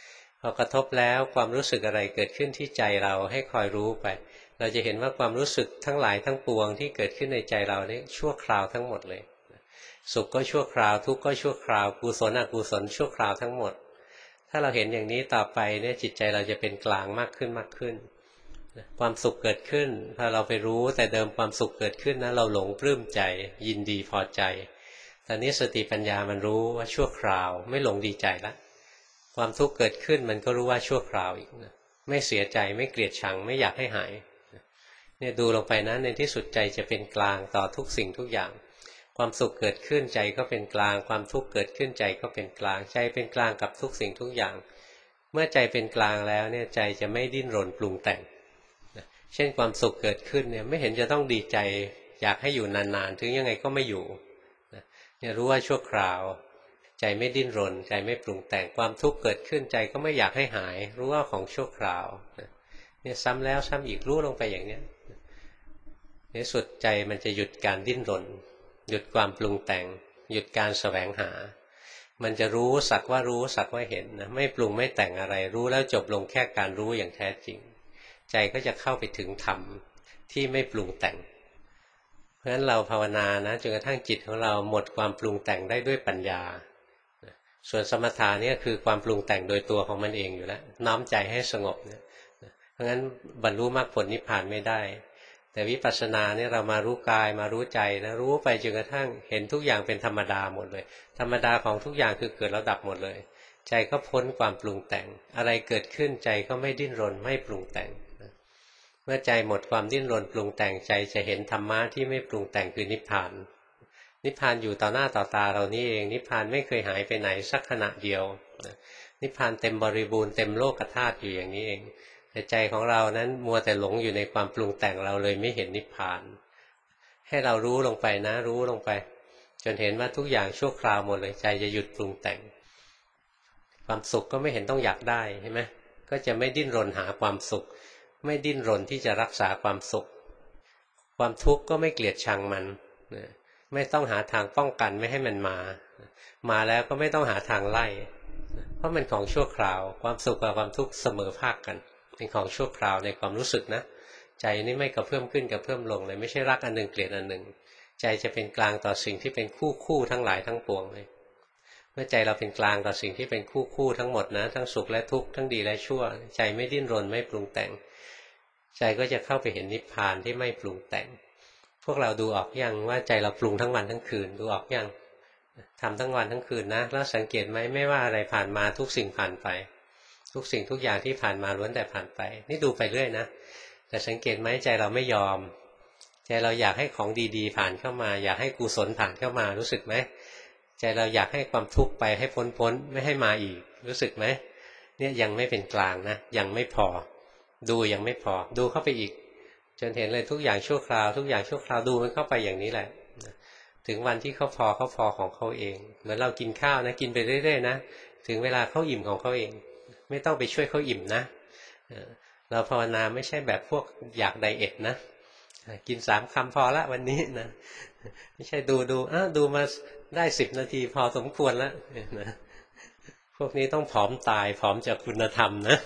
อกระทบแล้วความรู้สึกอะไรเกิดขึ้นที่ใจเราให้คอยรู้ไปเราจะเห็นว่าความรู้สึกทั้งหลายทั้งปวงที่เกิดขึ้นในใจเรานี่ชั่วคราวทั้งหมดเลยสุขก็ชั่วคราวทุกข์ก็ชั่วคราวกุศลอกุศลชั่วคราวทั้งหมดถ้าเราเห็นอย่างนี้ต่อไปเนี่ยจิตใจเราจะเป็นกลางมากขึ้นมากขึ้นความสุขเกิดขึ้นพอเราไปรู้แต่เดิมความสุขเกิดขึ้นนะเราหลงปลื้มใจยินดีพอใจตอนนี้สติปัญญามันรู้ว่าชั่วคราวไม่หลงดีใจละความทุกข์เกิดขึ้นมันก็รู้ว่าชั่วคราวอีกนะไม่เสียใจไม่เกลียดชังไม่อยากให้หายเนี่ยดูลงไปนะในที่สุดใจจะเป็นกลางต่อทุกสิ่งทุกอย่างความสุขเกิดขึ้นใจก็เป็นกลางความทุกข์เกิดขึ้นใจก็เป็นกลางใจเป็นกลางกับทุกสิ่งทุกอย่างเมื่อใจเป็นกลางแล้วเนี่ยใจจะไม่ดิ้นรนปรุงแต่งเช่นความสุขเกิดขึ้นเนี่ยไม่เห็นจะต้องดีใจอยากให้อยู่นานๆถึงยังไงก็ไม่อยู่เนี่ยรู้ว่าชั่วคราวใจไม่ดิ้นรนใจไม่ปรุงแต่งความทุกข์เกิดขึ้นใจก็ไม่อยากให้หายรู้ว่าของชั่วคราวเนี่ยซ้ำแล้วซ้ำอีกรู้ลงไปอย่างเนี้ยในสุดใจมันจะหยุดการดิ้นรนหยุดความปรุงแต่งหยุดการแสวงหามันจะรู้สักว่ารู้สักว่าเห็นนะไม่ปรุงไม่แต่งอะไรรู้แล้วจบลงแค่การรู้อย่างแท้จริงใจก็จะเข้าไปถึงธรรมที่ไม่ปรุงแต่งเพราะฉะนั้นเราภาวนานะจนกระทั่งจิตของเราหมดความปรุงแต่งได้ด้วยปัญญาส่วนสมถะเนี่ยคือความปรุงแต่งโดยตัวของมันเองอยู่แล้วน้อมใจให้สงบเนี่ยเพราะงั้นบรรลุมรรคผลนิพพานไม่ได้แต่วิปัสสนาเนี่ยเรามารู้กายมารู้ใจนะรู้ไปจนกระทั่งเห็นทุกอย่างเป็นธรรมดาหมดเลยธรรมดาของทุกอย่างคือเกิดแล้วดับหมดเลยใจก็พ้นความปรุงแต่งอะไรเกิดขึ้นใจก็ไม่ดิ้นรนไม่ปรุงแต่งเมื่อใจหมดความดิ้นรนปรุงแต่งใจจะเห็นธรรมะที่ไม่ปรุงแต่งคือนิพพานนิพพานอยู่ต่อหน้าต่อตาเรานี่เองนิพพานไม่เคยหายไปไหนสักขณะเดียวนิพพานเต็มบริบูรณ์เต็มโลกธาตุอยู่อย่างนี้เองแต่ใจของเรานั้นมัวแต่หลงอยู่ในความปรุงแต่งเราเลยไม่เห็นนิพพานให้เรารู้ลงไปนะรู้ลงไปจนเห็นว่าทุกอย่างชั่วคราวหมดเลยใจจะหยุดปรุงแต่งความสุขก็ไม่เห็นต้องอยากได้ใช่ไหมก็จะไม่ดิ้นรนหาความสุขไม่ดิ้นรนที่จะรักษาความสุขความทุกข์ก็ไม่เกลียดชังมันไม่ต้องหาทางป้องกันไม่ให้มันมาแล้วก็ไม่ต้องหาทางไล่เพราะมันของชั่วคราวความสุขกับความทุกข์เสมอภาคกันเป็นของชั่วคราวในความรู้สึกนะใจนี่ไม่กระเพื่อมขึ้นกระเพื่อมลงเลยไม่ใช่รักอันหนึ่งเกลียดอันหนึ่งใจจะเป็นกลางต่อสิ่งที่เป็นคู่ทั้งหลายทั้งปวงเลยเมื่อใจเราเป็นกลางต่อสิ่งที่เป็นคู่ทั้งหมดนะทั้งสุขและทุกข์ทั้งดีและชั่วใจไม่ดิ้นรนไม่ปรุงแต่งใจก็จะเข้าไปเห็นนิพพานที่ไม่ปรุงแต่งพวกเราดูออกยังว่าใจเราปรุงทั้งวันทั้งคืนดูออกยังทำทั้งวันทั้งคืนนะแล้วสังเกตไหมไม่ว่าอะไรผ่านมาทุกสิ่งผ่านไปทุกสิ่งทุกอย่างที่ผ่านมาล้วนแต่ผ่านไปนี่ดูไปเรื่อยนะแต่สังเกตไหมใจเราไม่ยอมใจเราอยากให้ของดีๆผ่านเข้ามาอยากให้กุศลผ่านเข้ามารู้สึกไหมใจเราอยากให้ความทุกข์ไปให้พ้นไม่ให้มาอีกรู้สึกไหมเนี่ยยังไม่เป็นกลางนะยังไม่พอดูยังไม่พอดูเข้าไปอีกจนเห็นเลยทุกอย่างชั่วคราวทุกอย่างชั่วคราวดูมันเข้าไปอย่างนี้แหละถึงวันที่เขาพอของเขาเองเหมือนเรากินข้าวนะกินไปเรื่อยๆนะถึงเวลาเขาอิ่มของเขาเองไม่ต้องไปช่วยเขาอิ่มนะเราภาวนาไม่ใช่แบบพวกอยากไดเอทนะกิน3 คำพอละวันนี้นะไม่ใช่ดูดูมาได้10 นาทีพอสมควรแล้วนะพวกนี้ต้องผอมตายผอมจากคุณธรรมนะ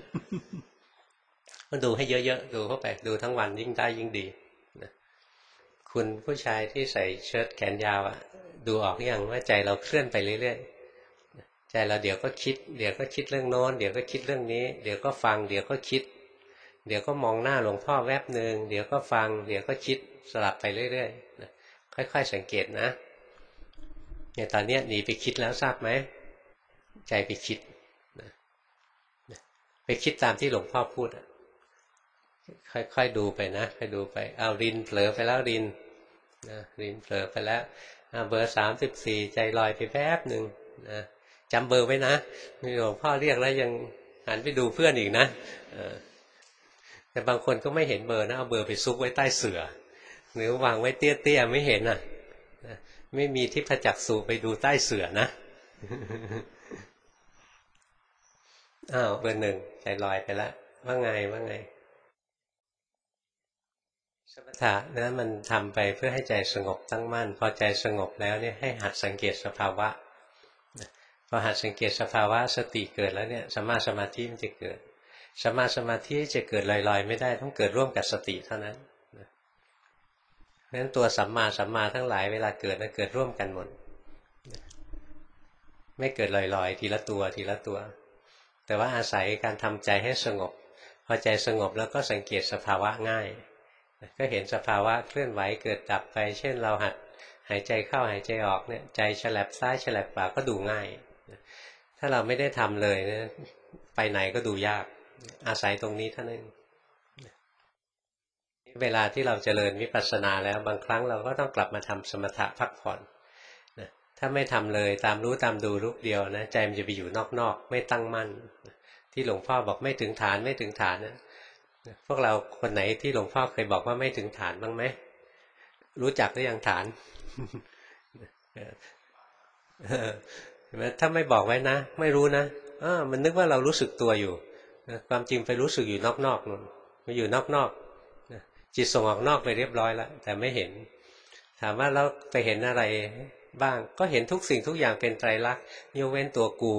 ก็ดูให้เยอะๆดูเข้าไปดูทั้งวันยิ่งได้ยิ่งดีนะคุณผู้ชายที่ใส่เชิ้ตแขนยาวอะดูออกยังว่าใจเราเคลื่อนไปเรื่อยๆใจเราเดี๋ยวก็คิดเดี๋ยวก็คิดเรื่องโน้นเดี๋ยวก็คิดเรื่องนี้เดี๋ยวก็ฟังเดี๋ยวก็คิดเดี๋ยวก็มองหน้าหลวงพ่อแวบหนึ่งเดี๋ยวก็ฟังเดี๋ยวก็คิดสลับไปเรื่อยๆนะค่อยๆสังเกตนะเนี่ยตอนนี้หนีไปคิดแล้วทราบไหมใจไปคิดนะไปคิดตามที่หลวงพ่อพูดค่อยๆดูไปนะค่อยดูไปเอารินเผลอไปแล้วรินนะรินเผลอไปแล้วเบอร์34ใจลอยไปแป๊บหนึ่งนะจำเบอร์ไว้นะมีหลวงพ่อเรียกแล้วยังหันไปดูเพื่อนอีกนะแต่บางคนก็ไม่เห็นเบอร์นะเอาเบอร์ไปซุกไว้ใต้เสื่อหรือวางไว้เตี้ยๆไม่เห็นไม่มีทิพจักษุไปดูใต้เสื่อนะอ้าวเบอร์ 1ใจลอยไปแล้วว่าไงสมถะนะมันทำไปเพื่อให้ใจสงบตั้งมั่นพอใจสงบแล้วเนี่ยให้หัดสังเกตสภาวะพอหัดสังเกตสภาวะสติเกิดแล้วเนี่ยสัมมาสมาธิมันจะเกิดสัมมาสมาธิจะเกิดลอยๆไม่ได้ต้องเกิดร่วมกับสติเท่านั้นเพราะฉะนั้นตัวสัมมาทั้งหลายเวลาเกิดนะเกิดร่วมกันหมดไม่เกิดลอยๆทีละตัวทีละตัวแต่ว่าอาศัยการทำใจให้สงบพอใจสงบแล้วก็สังเกตสภาวะง่ายก็เห็นสภาวะเคลื่อนไหวเกิดดับไปเช่นเราหัดหายใจเข้าหายใจออกเนี่ยใจฉลับซ้ายฉลับขวาก็ดูง่ายถ้าเราไม่ได้ทำเลยนะไปไหนก็ดูยากอาศัยตรงนี้เท่านั้นเวลาที่เราเจริญวิปัสสนาแล้วบางครั้งเราก็ต้องกลับมาทำสมถะพักผ่อนนะถ้าไม่ทำเลยตามรู้ตามดูรูปเดียวนะใจมันจะไปอยู่นอกๆไม่ตั้งมั่นที่หลวงพ่อบอกไม่ถึงฐานไม่ถึงฐานนะพวกเราคนไหนที่หลวงพ่อเคยบอกว่าไม่ถึงฐานบ้างไหมรู้จักหรือยังฐานถ้าไม่บอกไว้นะไม่รู้นะมันนึกว่าเรารู้สึกตัวอยู่ความจริงไปรู้สึกอยู่นอกๆนู่นมาอยู่นอกๆจิตส่งออกนอกไปเรียบร้อยแล้วแต่ไม่เห็นถามว่าเราไปเห็นอะไรบ้างก็เห็นทุกสิ่งทุกอย่างเป็นไตรลักษณ์ยกเว้นตัวกู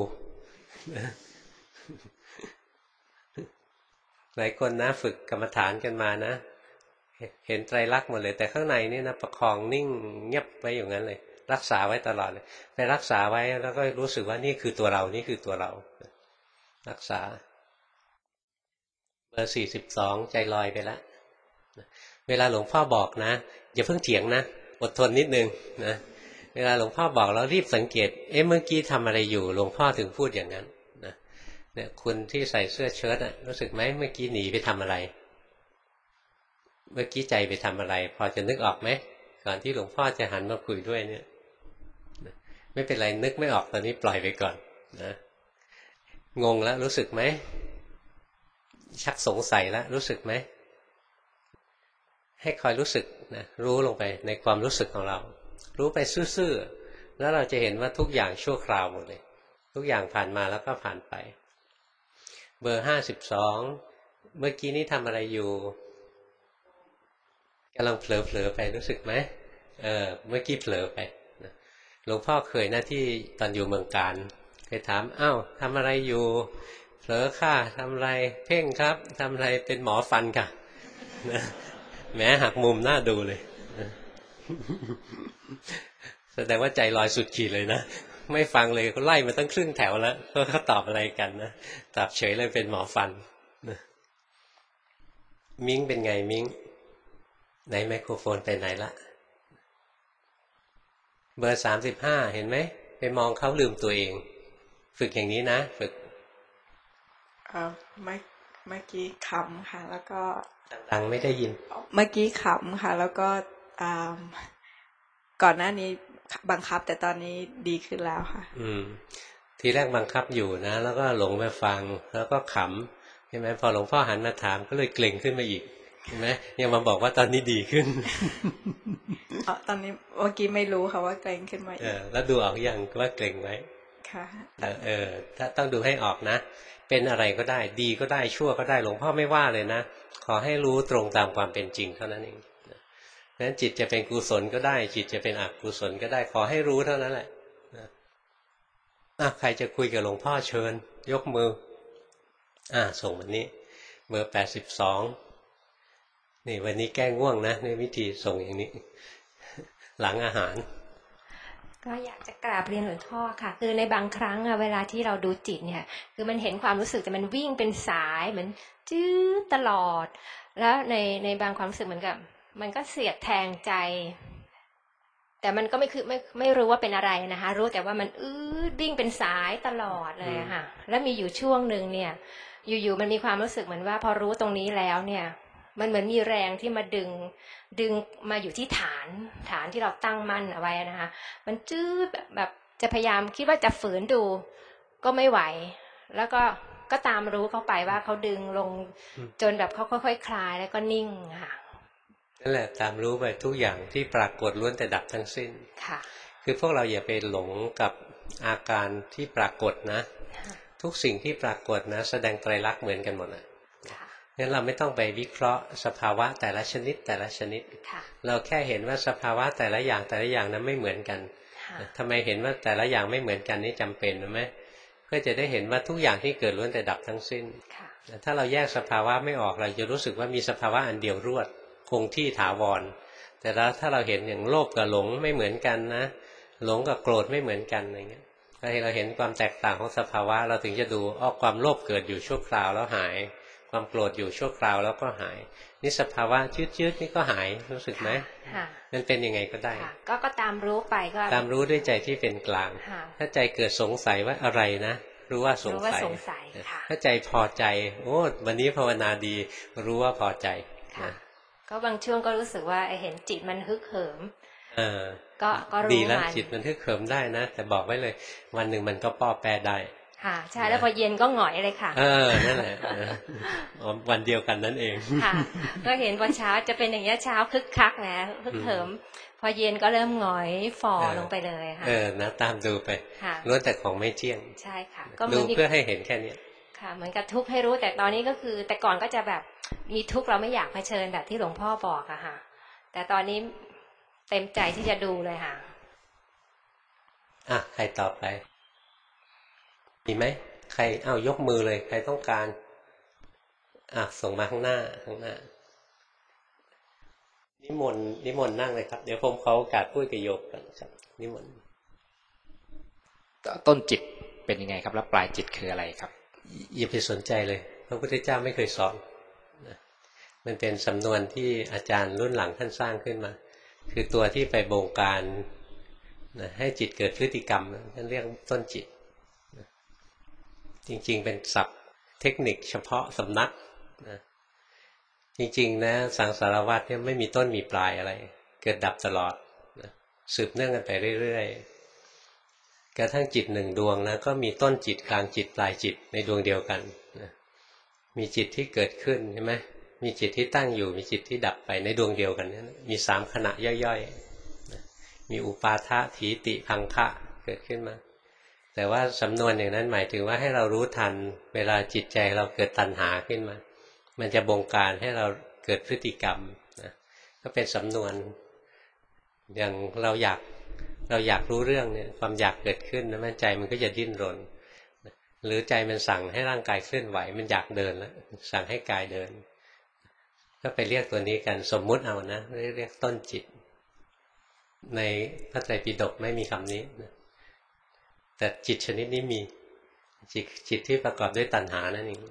หลายคนนะฝึกกรรมฐานกันมานะเห็นไตรลักษณ์หมดเลยแต่ข้างในนี่นะประคองนิ่งเงียบไว้อย่างนั้นเลยรักษาไว้ตลอดเลยไปรักษาไว้แล้วก็รู้สึกว่านี่คือตัวเรานี่คือตัวเรารักษาเบอร์42ใจลอยไปแล้วเวลาหลวงพ่อบอกนะอย่าเพิ่งเถียงนะอดทนนิดนึงนะเวลาหลวงพ่อบอกแล้วรีบสังเกตเมื่อกี้ทำอะไรอยู่หลวงพ่อถึงพูดอย่างนั้นนะเนี่ยคุณที่ใส่เสื้อเชิ้ตรู้สึกไหมเมื่อกี้หนีไปทำอะไรเมื่อกี้ใจไปทำอะไรพอจะนึกออกไหมก่อนที่หลวงพ่อจะหันมาคุยด้วยเนี่ยไม่เป็นไรนึกไม่ออกตอนนี้ปล่อยไปก่อนนะงงแล้วรู้สึกไหมชักสงสัยแล้วรู้สึกไหมให้คอยรู้สึกนะรู้ลงไปในความรู้สึกของเรารู้ไปซื่อๆแล้วเราจะเห็นว่าทุกอย่างชั่วคราวหมดเลยทุกอย่างผ่านมาแล้วก็ผ่านไปเบอร์52เมื่อกี้นี้ทำอะไรอยู่กำลังเผลอไปรู้สึกไหมเมื่อกี้เผลอไปหลวงพ่อเคยหน้าที่ตอนอยู่เมืองการเคยถามทำอะไรอยู่เผลอค่ะทำอะไรเพ่งครับทำอะไรเป็นหมอฟันค่ะนะแม้หักมุมหน้าดูเลยแสดงว่าใจลอยสุดขีดเลยนะไม่ฟังเลยก็ไล่มาตั้งครึ่งแถวแล้วก็เขาตอบอะไรกันนะตอบเฉยเลยเป็นหมอฟันมิ้งเป็นไงมิ้งไหนไมโครโฟนไปไหนละเบอร์35เห็นไหมไปมองเขาลืมตัวเองฝึกอย่างนี้นะฝึกเมื่อกี้ขำค่ะแล้วก็ดังไม่ได้ยินเมื่อกี้ขำค่ะแล้วก็ก่อนหน้านี้บังคับแต่ตอนนี้ดีขึ้นแล้วค่ะทีแรกบังคับอยู่นะแล้วก็หลงไปฟังแล้วก็ขำใช่ไหมพอหลวงพ่อหันมาถามก็เลยเกร็งขึ้นมาอีกเห็นไหมยังมาบอกว่าตอนนี้ดีขึ้นตอนนี้เมื่อกี้ไม่รู้ค่ะว่าเกร็งขึ้นมาอีกแล้วดูออกยังว่าเกร็งไว้ค่ะถ้าต้องดูให้ออกนะเป็นอะไรก็ได้ดีก็ได้ชั่วก็ได้หลวงพ่อไม่ว่าเลยนะขอให้รู้ตรงตามความเป็นจริงเท่านั้นเองนั้นจิตจะเป็นกุศลก็ได้จิตจะเป็นอกุศลก็ได้ขอให้รู้เท่านั้นแหละใครจะคุยกับหลวงพ่อเชิญยกมือส่งวันนี้เบอร์82นี่วันนี้แก้ง่วงนะในวิธีส่งอย่างนี้หลังอาหารก็อยากจะกราบเรียนหลวงพ่อค่ะคือในบางครั้งเวลาที่เราดูจิตเนี่ยคือมันเห็นความรู้สึกแต่มันวิ่งเป็นสายเหมือนจื้อตลอดแล้วในบางความรู้สึกเหมือนกับมันก็เสียดแทงใจแต่มันก็ไม่รู้ว่าเป็นอะไรนะคะรู้แต่ว่ามันวิ่งเป็นสายตลอดเลยค่ะแล้วมีอยู่ช่วงหนึ่งเนี่ยอยู่มันมีความรู้สึกเหมือนว่าพอรู้ตรงนี้แล้วเนี่ยมันเหมือนมีแรงที่มาดึงมาอยู่ที่ฐานที่เราตั้งมั่นเอาไว้นะคะมันจื้อแบบจะพยายามคิดว่าจะฝืนดูก็ไม่ไหวแล้วก็ตามรู้เข้าไปว่าเขาดึงลงจนแบบเขาค่อยๆคลายแล้วก็นิ่งค่ะนั่นแหละตามรู้ไปทุกอย่างที่ปรากฏล้วนแต่ดับทั้งสิ้นค่ะคือพวกเราอย่าไปหลงกับอาการที่ปรากฏนะทุกสิ่งที่ปรากฏนะแสดงไตรลักษณ์เหมือนกันหมดนะงั้นเราไม่ต้องไปวิเคราะห์สภาวะแต่ละชนิดเราแค่เห็นว่าสภาวะแต่ละอย่างนั้นไม่เหมือนกันค่ะทำไมเห็นว่าแต่ละอย่างไม่เหมือนกันนี่จำเป็นไหมเพื่อจะได้เห็นว่าทุกอย่างที่เกิดล้วนแต่ดับทั้งสิ้นค่ะถ้าเราแยกสภาวะไม่ออกเราจะรู้สึกว่ามีสภาวะอันเดียวรวดคงที่ถาวรแต่แล้วถ้าเราเห็นอย่างโลภกับหลงไม่เหมือนกันนะหลงกับโกรธไม่เหมือนกันอะไรเงี้ยเราเห็นความแตกต่างของสภาวะเราถึงจะดูความโลภเกิดอยู่ชั่วคราวแล้วหายความโกรธอยู่ชั่วคราวแล้วก็หายนี่สภาวะชืดๆนี่ก็หายรู้สึกไหมค่ะมันเป็นยังไงก็ได้ค่ะก็ตามรู้ไปก็ตามรู้ด้วยใจที่เป็นกลางค่ะถ้าใจเกิดสงสัยว่าอะไรนะรู้ว่าสงรู้ว่าสัยสงสัยค่ะถ้าใจพอใจโอ้วันนี้ภาวนาดีรู้ว่าพอใจค่ะนะก็บางช่วงก็รู้สึกว่าเห็นจิตมันฮึกเหิมเออก็รู้ดีแล้วมันจิตมันทึกเขิมได้นะแต่บอกไว้เลยวันหนึ่งมันก็ป้อแปรได้ค่ะใช่แล้วพอเย็นก็หงอยเลยค่ะนั่นแหละวันเดียวกันนั่นเองค่ะ ก็เห็นพอเช้าจะเป็นอย่างนี้ยเช้าคึกคักนะฮึกเหิม พอเย็นก็เริ่มหงอยฝ่อลงไปเลยค่ะนะตามดูไปค่ะล้วนแต่ของไม่เที่ยงใช่ค่ะ ก็ดูเพื่อให้เห็นแค่นี้ค่ะ เหมือนกับทุกข์ให้รู้แต่ตอนนี้ก็คือ แต่ก่อนก็จะแบบมีทุกข์เราไม่อยากเผชิญแบบที่หลวงพ่อบอกอะค่ะ แต่ตอนนี้เต็มใจที่จะดูเลยค่ะใครต่อไปมีไหมใครยกมือเลยใครต้องการส่งมาข้างหน้านิมนต์นั่งเลยครับเดี๋ยวผมขอโอกาสพูดกับโยมกันครับนิมนต์ต้นจิตเป็นยังไงครับแล้วปลายจิตคืออะไรครับอย่าไปสนใจเลยพระพุทธเจ้าไม่เคยสอนนะมันเป็นสำนวนที่อาจารย์รุ่นหลังท่านสร้างขึ้นมาคือตัวที่ไปบงการนะให้จิตเกิดพฤติกรรมท่านเรียกต้นจิตนะจริงๆเป็นศัพท์เทคนิคเฉพาะสำนักนะจริงๆนะสังสารวัฏเนี่ยไม่มีต้นมีปลายอะไรเกิดดับตลอดนะสืบเนื่องกันไปเรื่อยๆกระทั่งจิตหนึ่งดวงนะก็มีต้นจิตกลางจิตปลายจิตในดวงเดียวกันนะมีจิตที่เกิดขึ้นใช่ไหมมีจิตที่ตั้งอยู่มีจิตที่ดับไปในดวงเดียวกันนี่มี3ขณะย่อยๆนะมีอุปาทะถีติพังคะเกิดขึ้นมาแต่ว่าสำนวนอย่างนั้นหมายถึงว่าให้เรารู้ทันเวลาจิตใจเราเกิดตัณหาขึ้นมามันจะบงการให้เราเกิดพฤติกรรมนะก็เป็นสำนวนอย่างเราอยากรู้เรื่องเนี่ยความอยากเกิดขึ้นนะมันใจมันก็จะดิ้นรนหรือใจมันสั่งให้ร่างกายเคลื่อนไหวมันอยากเดินแล้วสั่งให้กายเดินก็ไปเรียกตัวนี้กันสมมุติเอานะเรียกต้นจิตในพระไตรปิฎกไม่มีคำนี้นะแต่จิตชนิดนี้มีจิตที่ประกอบด้วยตัณหานั่นเอง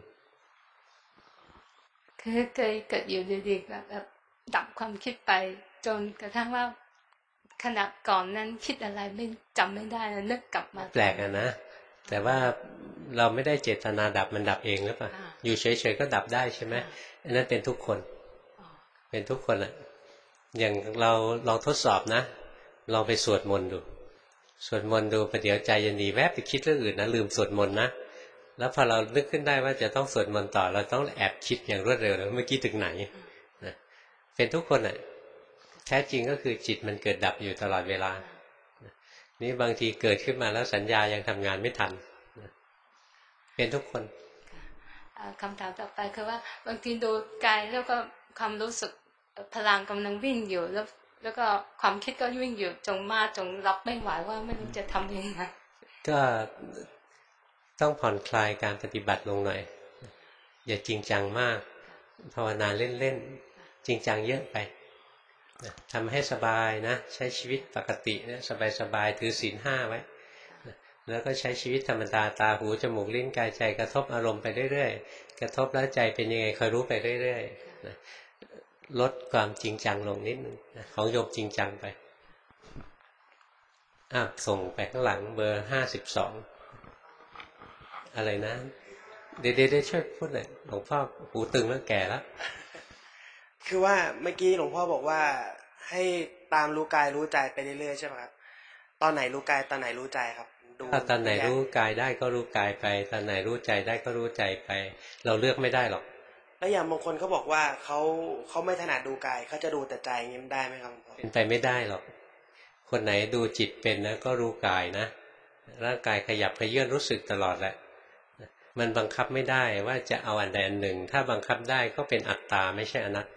คือเคยเกิดอยู่ดีๆแบบดับความคิดไปจนกระทั่งว่าขณะก่อนนั้นคิดอะไรไม่จำไม่ได้แล้วนึกกลับมาแปลกนะแต่ว่าเราไม่ได้เจตนาดับมันดับเองหรือเปล่าอยู่เฉยๆก็ดับได้ใช่ไหมอันนั้นเป็นทุกคนเป็นทุกคนอะอย่างเราลองทดสอบนะลองไปสวดมนต์ดูสวดมนต์ดูประเดี๋ยวใจจะหนีแวบไปคิดเรื่องอื่นนะลืมสวดมนต์นะแล้วพอเรานึกขึ้นได้ว่าจะต้องสวดมนต์ต่อเราต้องแอบคิดอย่างรวดเร็วเลยเมื่อกี้ถึงไหนนะเป็นทุกคนอะแท้จริงก็คือจิตมันเกิดดับอยู่ตลอดเวลานี่บางทีเกิดขึ้นมาแล้วสัญญายังทำงานไม่ทันเป็นทุกคนคำถามต่อไปคือว่าบางทีดูกายแล้วก็ความรู้สึกพลังกำลังวิ่งอยู่แล้วก็ความคิดก็วิ่งอยู่จงรับไม่ไหวว่าไม่รู้จะทำยังไงก็ต้องผ่อนคลายการปฏิบัติลงหน่อยอย่าจริงจังมากภาวนาเล่นๆจริงจังเยอะไปทำให้สบายนะใช้ชีวิตปกตินะสบายๆถือศีล 5ไว้แล้วก็ใช้ชีวิตธรรมดาตาหูจมูกลิ้นกายใจกระทบอารมณ์ไปเรื่อยๆกระทบแล้วใจเป็นยังไงคอยรู้ไปเรื่อยๆลดความจริงจังลงนิดนึงของโยมจริงจังไปส่งไปข้างหลังเบอร์52อะไรนะเดี๋ยวช่วยพูดหน่อยหลวงพ่อหูตึงแล้วแก่แล้วคือว่าเมื่อกี้หลวงพ่อบอกว่าให้ตามรู้กายรู้ใจไปเรื่อยๆใช่ไหมครับตอนไหนรู้กายตอนไหนรู้ใจครับถ้าตอนไหนรู้กายได้ก็รู้กายไปตอนไหนรู้ใจได้ก็รู้ใจไปเราเลือกไม่ได้หรอกแล้วอย่างบางคนเขาบอกว่าเขาไม่ถนัดดูกายเขาจะดูแต่ใจอย่างนี้ได้ไหมครับเป็นไปไม่ได้หรอกคนไหนดูจิตเป็นนะก็รู้กายนะร่างกายขยับเขยื้อนรู้สึกตลอดแหละมันบังคับไม่ได้ว่าจะเอาอันใดอันหนึ่งถ้าบังคับได้ก็เป็นอัตตาไม่ใช่อนัตตา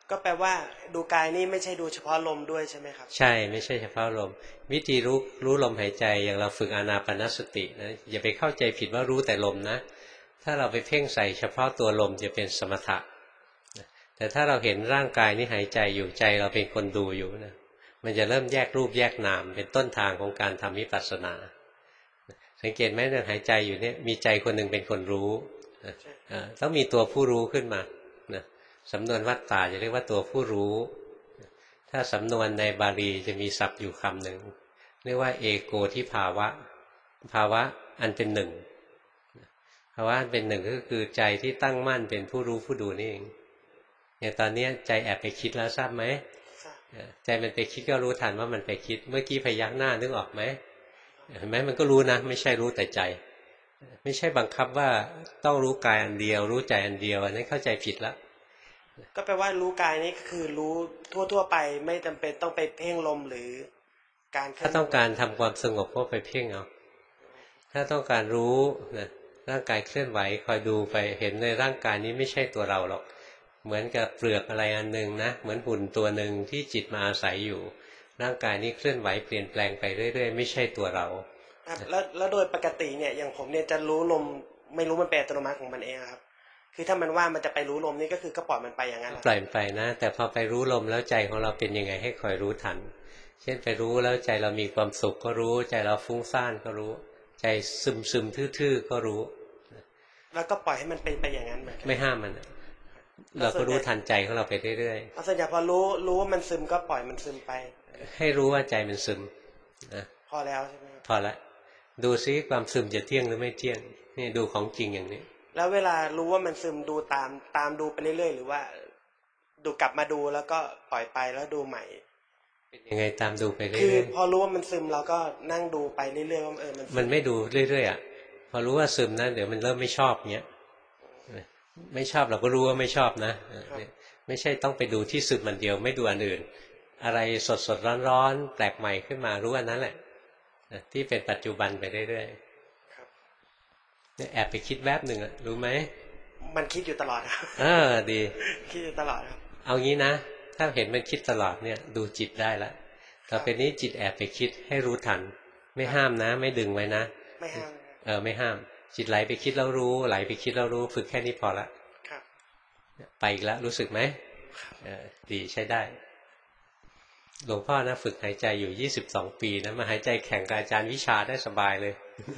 ก็แปลว่าดูกายนี่ไม่ใช่ดูเฉพาะลมด้วยใช่ไหมครับใช่ไม่ใช่เฉพาะลมวิธีรู้ลมหายใจอย่างเราฝึกอานาปานสตินะอย่าไปเข้าใจผิดว่ารู้แต่ลมนะถ้าเราไปเพ่งใส่เฉพาะตัวลมจะเป็นสมถะแต่ถ้าเราเห็นร่างกายนี้หายใจอยู่ใจเราเป็นคนดูอยู่นะมันจะเริ่มแยกรูปแยกนามเป็นต้นทางของการทำวิปัสสนาสังเกตไหมเรื่องหายใจอยู่เนี่ยมีใจคนหนึ่งเป็นคนรู้ต้องมีตัวผู้รู้ขึ้นมาสำนวนวัตตาจะเรียกว่าตัวผู้รู้ถ้าสำนวนในบาลีจะมีศัพท์อยู่คำหนึ่งเรียกว่าเอโกทิภาวะภาวะอันเป็นหนึ่งภาวะอันเป็นหนึ่งก็คือใจที่ตั้งมั่นเป็นผู้รู้ผู้ดูนี่เองอย่างตอนนี้ใจแอบไปคิดแล้วทราบไหมใจมันไปคิดก็รู้ทันว่ามันไปคิดเมื่อกี้พยักหน้านึกออกไหมเห็นไหมมันก็รู้นะไม่ใช่รู้แต่ใจไม่ใช่บังคับว่าต้องรู้กายอันเดียวรู้ใจอันเดียวอันนั้นเข้าใจผิดแล้วก็แปลว่ารู้กายนี่คือรู้ทั่วๆไปไม่จำเป็นต้องไปเพ่งลมหรือการถ้าต้องการทำความสงบก็ไปเพ่งเอาถ้าต้องการรู้นะร่างกายเคลื่อนไหวคอยดูไปเห็นในร่างกายนี้ไม่ใช่ตัวเราหรอกเหมือนกับเปลือกอะไรอันหนึ่งนะเหมือนหุ่นตัวหนึ่งที่จิตมาอาศัยอยู่ร่างกายนี้เคลื่อนไหวเปลี่ยนแปลงไปเรื่อยๆไม่ใช่ตัวเราครับแล้วโดยปกติเนี่ยอย่างผมเนี่ยจะรู้ลมไม่รู้มันเป็นอัตโนมัติของมันเองครับคือถ้ามันว่ามันจะไปรู้ลมนี่ก็คือก็ปล่อยมันไปอย่างนั้นปล่อยมันไปนะแต่พอไปรู้ลมแล้วใจของเราเป็นยังไงให้คอยรู้ทันเช่นไปรู้แล้วใจเรามีความสุขก็รู้ใจเราฟุ้งซ่านก็รู้ใจซึมทื่อๆก็รู้แล้วก็ปล่อยให้มันเป็นไปอย่างนั้นไม่ห้ามมันเราก็รู้ทันใจของเราไปเรื่อยๆส่วนใหญ่พอรู้ว่ามันซึมก็ปล่อยมันซึมไปให้รู้ว่าใจมันซึมนะพอแล้วใช่ไหมพอละดูซิความซึมจะเที่ยงหรือไม่เที่ยงนี่ดูของจริงอย่างนี้แล้วเวลารู้ว่ามันซึมดูตามดูไปเรื่อยๆหรือว่าดูกลับมาดูแล้วก็ปล่อยไปแล้วดูใหม่เป็นยังไงตามดูไปเรื่อยๆคือพอรู้ว่ามันซึมเราก็นั่งดูไปเรื่อยๆว่ามันไม่ดูเรื่อยๆอ่ะพอรู้ว่าซึมนะเดี๋ยวมันเริ่มไม่ชอบเงี้ยไม่ชอบเราก็รู้ว่าไม่ชอบนะไม่ใช่ต้องไปดูที่ซึมมันเดียวไม่ดูอันอื่นอะไรสดๆร้อนๆแปลกใหม่ขึ้นมารู้อันนั้นแหละที่เป็นปัจจุบันไปเรื่อยๆเนี่ยแอบไปคิดแวบหนึ่งอะรู้ไหมมันคิดอยู่ตลอดครับดีคิดอยู่ตลอดครับเอางี้นะถ้าเห็นมันคิดตลอดเนี่ยดูจิตได้ละต่อไปนี้จิตแอบไปคิดให้รู้ทันไม่ห้ามนะไม่ดึงไว้นะไม่ห้ามไม่ห้ามจิตไหลไปคิดแล้วรู้ไหลไปคิดแล้วรู้ฝึกแค่นี้พอละไปอีกแล้วรู้สึกไหมดีใช้ได้หลวงพ่อนะฝึกหายใจอยู่22 ปีนะมาหายใจแข่งกับอาจารย์วิชาได้สบายเลย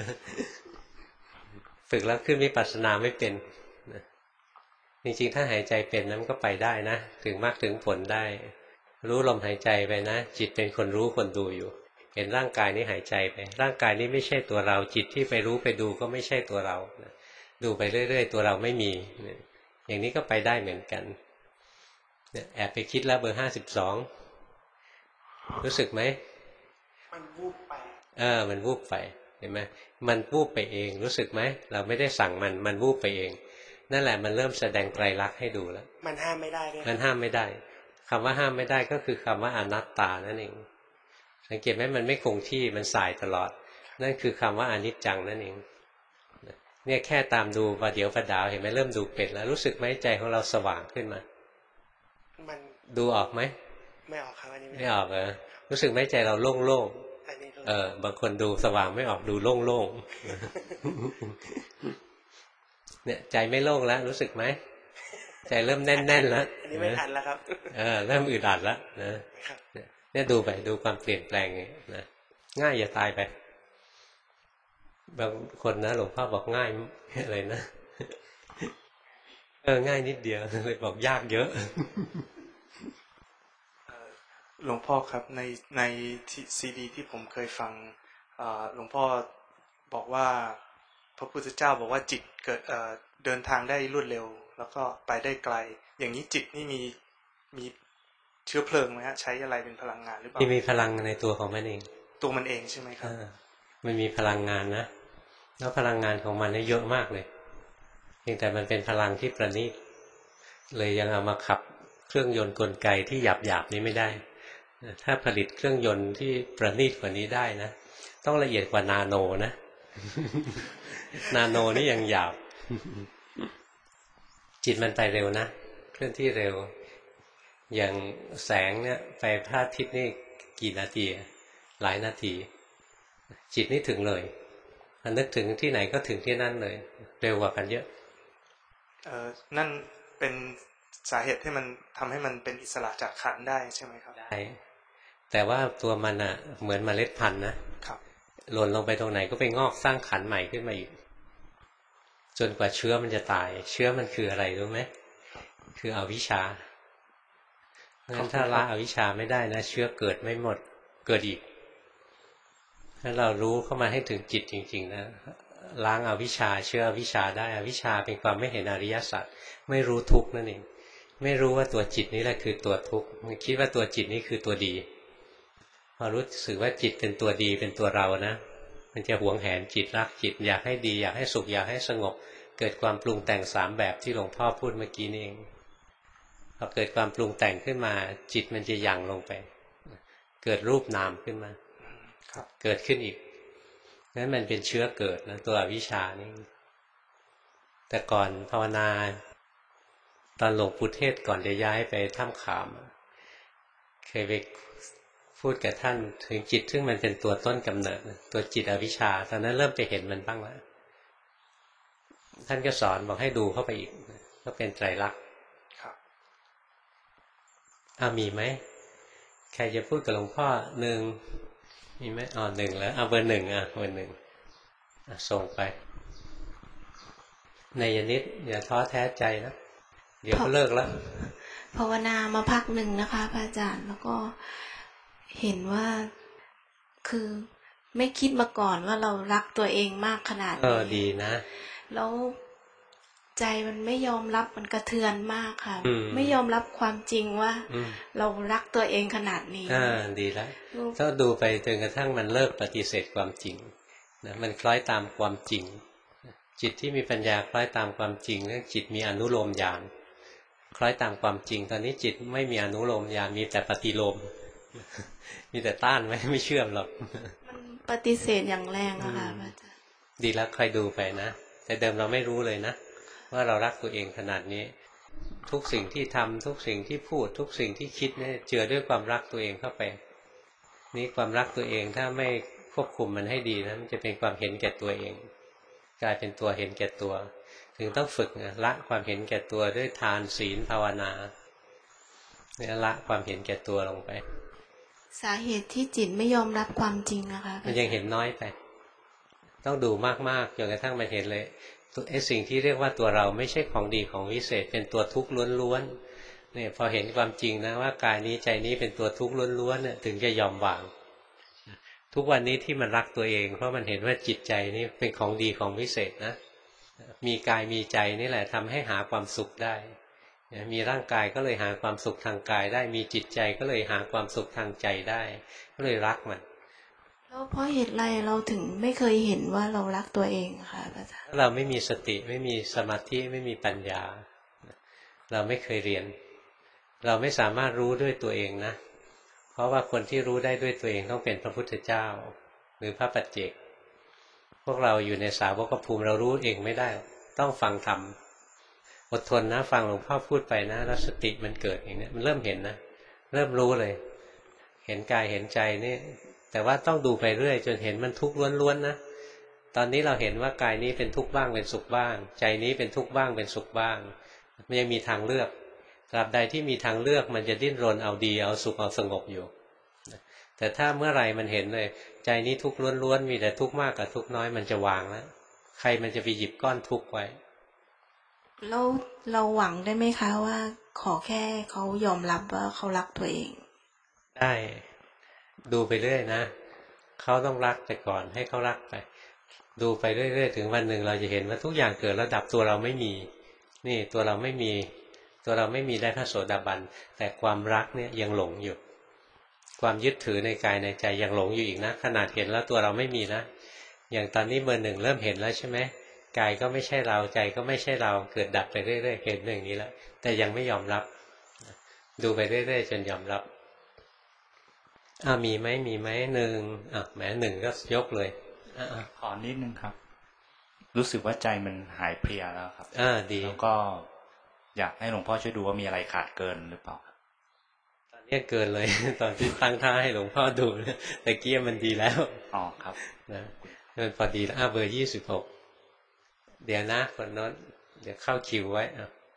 ฝึกแล้วขึ้นวิปัสสนาไม่เป็นจริงๆถ้าหายใจเป็นนั้นก็ไปได้นะถึงมากถึงผลได้รู้ลมหายใจไปนะจิตเป็นคนรู้คนดูอยู่เห็นร่างกายนี้หายใจไปร่างกายนี้ไม่ใช่ตัวเราจิตที่ไปรู้ไปดูก็ไม่ใช่ตัวเราดูไปเรื่อยๆตัวเราไม่มีอย่างนี้ก็ไปได้เหมือนกันแอบไปคิดแล้วเบอร์52รู้สึกไหมมันวูบไปมันวูบไปเห็นไหมมันวูบไปเองรู้สึกไหมเราไม่ได้สั่งมันวูบไปเองนั่นแหละมันเริ่มแสดงไตรลักษณ์ให้ดูแล้วมันห้ามไม่ได้ด้วยมันห้ามไม่ได้คำว่าห้ามไม่ได้ก็คือคำว่าอนัตตานั่นเองสังเกตไหมมันไม่คงที่มันสายตลอดนั่นคือคำว่าอนิจจังนั่นเองเนี่ยแค่ตามดูประเดี๋ยวประดาวเห็นไหมเริ่มดูเป็นแล้วรู้สึกไหมใจของเราสว่างขึ้นมามันดูออกไหมไม่ออกครับอันนี้ไม่ออกรู้สึกไหมใจเราโล่งๆบางคนดูสว่างไม่ออกดูโล่งๆเนี่ยใจไม่โล่งแล้วรู้สึกไหมใจเริ่มแน่นๆแล้วอันนี้ไม่ทันแล้วครับเริ่มอึดอัดแล้วนะเนี่ยดูไปดูความเปลี่ยนแปลงนะง่ายอย่าตายไปบางคนนะหลวงพ่อบอกง่ายอะไรนะง่ายนิดเดียวเลยบอกยากเยอะหลวงพ่อครับในซีดีที่ผมเคยฟังหลวงพ่อบอกว่าพระพุทธเจ้าบอกว่าจิตเกิดเดินทางได้รวดเร็วแล้วก็ไปได้ไกลอย่างนี้จิตนี่มีเชื้อเพลิงไหมฮะใช้อะไรเป็นพลังงานหรือเปล่ามีพลังในตัวของมันเองตัวมันเองใช่ไหมครับมันมีพลังงานนะแล้วพลังงานของมันนี่เยอะมากเลยเพียงแต่มันเป็นพลังที่ประณีตเลยยังเอามาขับเครื่องยนต์กลไกที่หยาบๆนี้ไม่ได้ถ้าผลิตเครื่องยนต์ที่ประณีตกว่านี้ได้นะต้องละเอียดกว่านาโนนะ นาโนนี่ยังหยาบ จิตมันไปเร็วนะเคลื่อนที่เร็วอย่างแสงเนี่ยไปพระอาทิตย์นี่กี่นาทีหลายนาทีจิตนี่ถึงเลยมันนึกถึงที่ไหนก็ถึงที่นั่นเลยเร็วกว่ากันเยอะนั่นเป็นสาเหตุที่มันทำให้มันเป็นอิสระจากขันธ์ได้ใช่ไหมครับได้แต่ว่าตัวมันอะเหมือนเมล็ดพันธุ์นะครับหล่นลงไปตรงไหนก็ไปงอกสร้างขันธ์ใหม่ขึ้นมาอีกจนกว่าเชื้อมันจะตายเชื้อมันคืออะไรรู้ไหมคืออวิชชางั้นถ้าละอวิชชาไม่ได้นะเชื้อเกิดไม่หมดเกิดอีกถ้าเรารู้เข้ามาให้ถึงจิตจริงๆนะล้างอวิชชาเชื้ออวิชชาได้อวิชชาเป็นความไม่เห็นอริยสัจไม่รู้ทุกข์นั่นเองไม่รู้ว่าตัวจิตนี่แหละคือตัวทุกข์มันคิดว่าตัวจิตนี่คือตัวดีพอรู้สึกว่าจิตเป็นตัวดีเป็นตัวเรานะมันจะหวงแหนจิตรักจิตอยากให้ดีอยากให้สุขอยากให้สงบเกิดความปรุงแต่ง3แบบที่หลวงพ่อพูดเมื่อกี้นี่เองพอเกิดความปรุงแต่งขึ้นมาจิตมันจะหยั่งลงไปเกิดรูปนามขึ้นมาเกิดขึ้นอีกนั้นมันเป็นเชื้อเกิดนะตัวอวิชชานี่แต่ก่อนภาวนาตอนหลวงปู่เทศก่อนจะย้ายไปถ้ำขามเคยไปพูดกับท่านถึงจิตซึ่งมันเป็นตัวต้นกำเนิดตัวจิตอวิชชาตอนนั้นเริ่มไปเห็นมันบ้างแล้วท่านก็สอนบอกให้ดูเข้าไปอีกก็เป็นไตรลักษณ์มีไหมใครจะพูดกับหลวงพ่อหนึ่งมีไหมหนึ่งแล้วเบอร์หนึ่งเบอร์หนึ่งส่งไปในยนิดอย่าท้อแท้ใจนะเดี๋ยวก็เลิกแล้วภาวนามาพักหนึ่งนะคะพระอาจารย์แล้วก็เห็นว่าคือไม่คิดมาก่อนว่าเรารักตัวเองมากขนาดนี้ดีนะแล้วใจมันไม่ยอมรับมันกระเทือนมากค่ะไม่ยอมรับความจริงว่าเรารักตัวเองขนาดนี้ดีแล้วถ้าดูไปจนกระทั่งมันเลิกปฏิเสธความจริงนะมันคล้อยตามความจริงจิตที่มีปัญญาคล้อยตามความจริงนั่นจิตมีอนุโลมญาณคล้อยตามความจริงตอนนี้จิตไม่มีอนุโลมญาณมีแต่ปฏิโลมมีแต่ต้านไม่เชื่อมหรอกมันปฏิเสธอย่างแรงอะค่ะอาจารย์ดีแล้วคอยดูไปนะแต่เดิมเราไม่รู้เลยนะว่าเรารักตัวเองขนาดนี้ทุกสิ่งที่ทำทุกสิ่งที่พูดทุกสิ่งที่คิดเนี่ยเจือด้วยความรักตัวเองเข้าไปนี่ความรักตัวเองถ้าไม่ควบคุมมันให้ดีนะมันจะเป็นความเห็นแก่ตัวเองกลายเป็นตัวเห็นแก่ตัวถึงต้องฝึกละความเห็นแก่ตัวด้วยทานศีลภาวนาเนี่ยละความเห็นแก่ตัวลงไปสาเหตุที่จิตไม่ยอมรับความจริงนะคะมันยังเห็นน้อยไปต้องดูมากๆจนกระทั่งมันเห็นเลยไอ้สิ่งที่เรียกว่าตัวเราไม่ใช่ของดีของวิเศษเป็นตัวทุกข์ล้วนๆเนี่ยพอเห็นความจริงนะว่ากายนี้ใจนี้เป็นตัวทุกข์ล้วนๆเนี่ยถึงจะยอมวางทุกวันนี้ที่มันรักตัวเองเพราะมันเห็นว่าจิตใจนี้เป็นของดีของวิเศษนะมีกายมีใจนี่แหละทำให้หาความสุขได้มีร่างกายก็เลยหาความสุขทางกายได้มีจิตใจก็เลยหาความสุขทางใจได้ก็เลยรักมันแล้วเพราะเหตุไรเราถึงไม่เคยเห็นว่าเรารักตัวเองค่ะอาจารย์เราไม่มีสติไม่มีสมาธิไม่มีปัญญาเราไม่เคยเรียนเราไม่สามารถรู้ด้วยตัวเองนะเพราะว่าคนที่รู้ได้ด้วยตัวเองต้องเป็นพระพุทธเจ้าหรือพระปัจเจกพวกเราอยู่ในสาวกภูมิเรารู้เองไม่ได้ต้องฟังธรรมอดทนนะฟังหลวงพ่อพูดไปนะแล้วสติมันเกิดอย่างนี้มันเริ่มเห็นนะเริ่มรู้เลยเห็นกายเห็นใจนี่แต่ว่าต้องดูไปเรื่อยจนเห็นมันทุกข์ล้วนๆนะตอนนี้เราเห็นว่ากายนี้เป็นทุกข์บ้างเป็นสุขบ้างใจนี้เป็นทุกข์บ้างเป็นสุขบ้างมันยังมีทางเลือกตราบใดที่มีทางเลือกมันจะดิ้นรนเอาดีเอาสุขเอาสงบอยู่แต่ถ้าเมื่อไหร่มันเห็นเลยใจนี้ทุกข์ล้วนๆมีแต่ทุกข์มากกับทุกข์น้อยมันจะวางแล้วใครมันจะไปหยิบก้อนทุกข์ไว้เราหวังได้ไหมคะว่าขอแค่เขายอมรับว่าเขารักตัวเองได้ดูไปเรื่อยนะเขาต้องรักแต่ก่อนให้เขารักไปดูไปเรื่อยๆถึงวันหนึ่งเราจะเห็นว่าทุกอย่างเกิดแล้วดับตัวเราไม่มีนี่ตัวเราไม่มีได้พระโสดาบันแต่ความรักเนี่ยยังหลงอยู่ความยึดถือในกายในใจยังหลงอยู่อีกนะขนาดเห็นแล้วตัวเราไม่มีนะอย่างตอนนี้เบอร์หนึ่งเริ่มเห็นแล้วใช่ไหมกายก็ไม่ใช่เราใจก็ไม่ใช่เราเกิดดับไปเรื่อยๆเห็นอย่างนี้แล้วแต่ยังไม่ยอมรับดูไปเรื่อยๆจนยอมรับมีไหมหนึ่งแหมหนึ่งก็ยกเลยขอนิดนึงครับรู้สึกว่าใจมันหายเพลียแล้วครับดีแล้วก็อยากให้หลวงพ่อช่วยดูว่ามีอะไรขาดเกินหรือเปล่าเนี่ยเกินเลย ตอนที่ตั้งท่าให้หลวงพ่อดูแต่เกี้ยมันดีแล้วอ๋อครับนะมันพอดีแล้วเบอร์26เดี๋ยวนะคนนั้นเดี๋ยวเข้าคิวไว้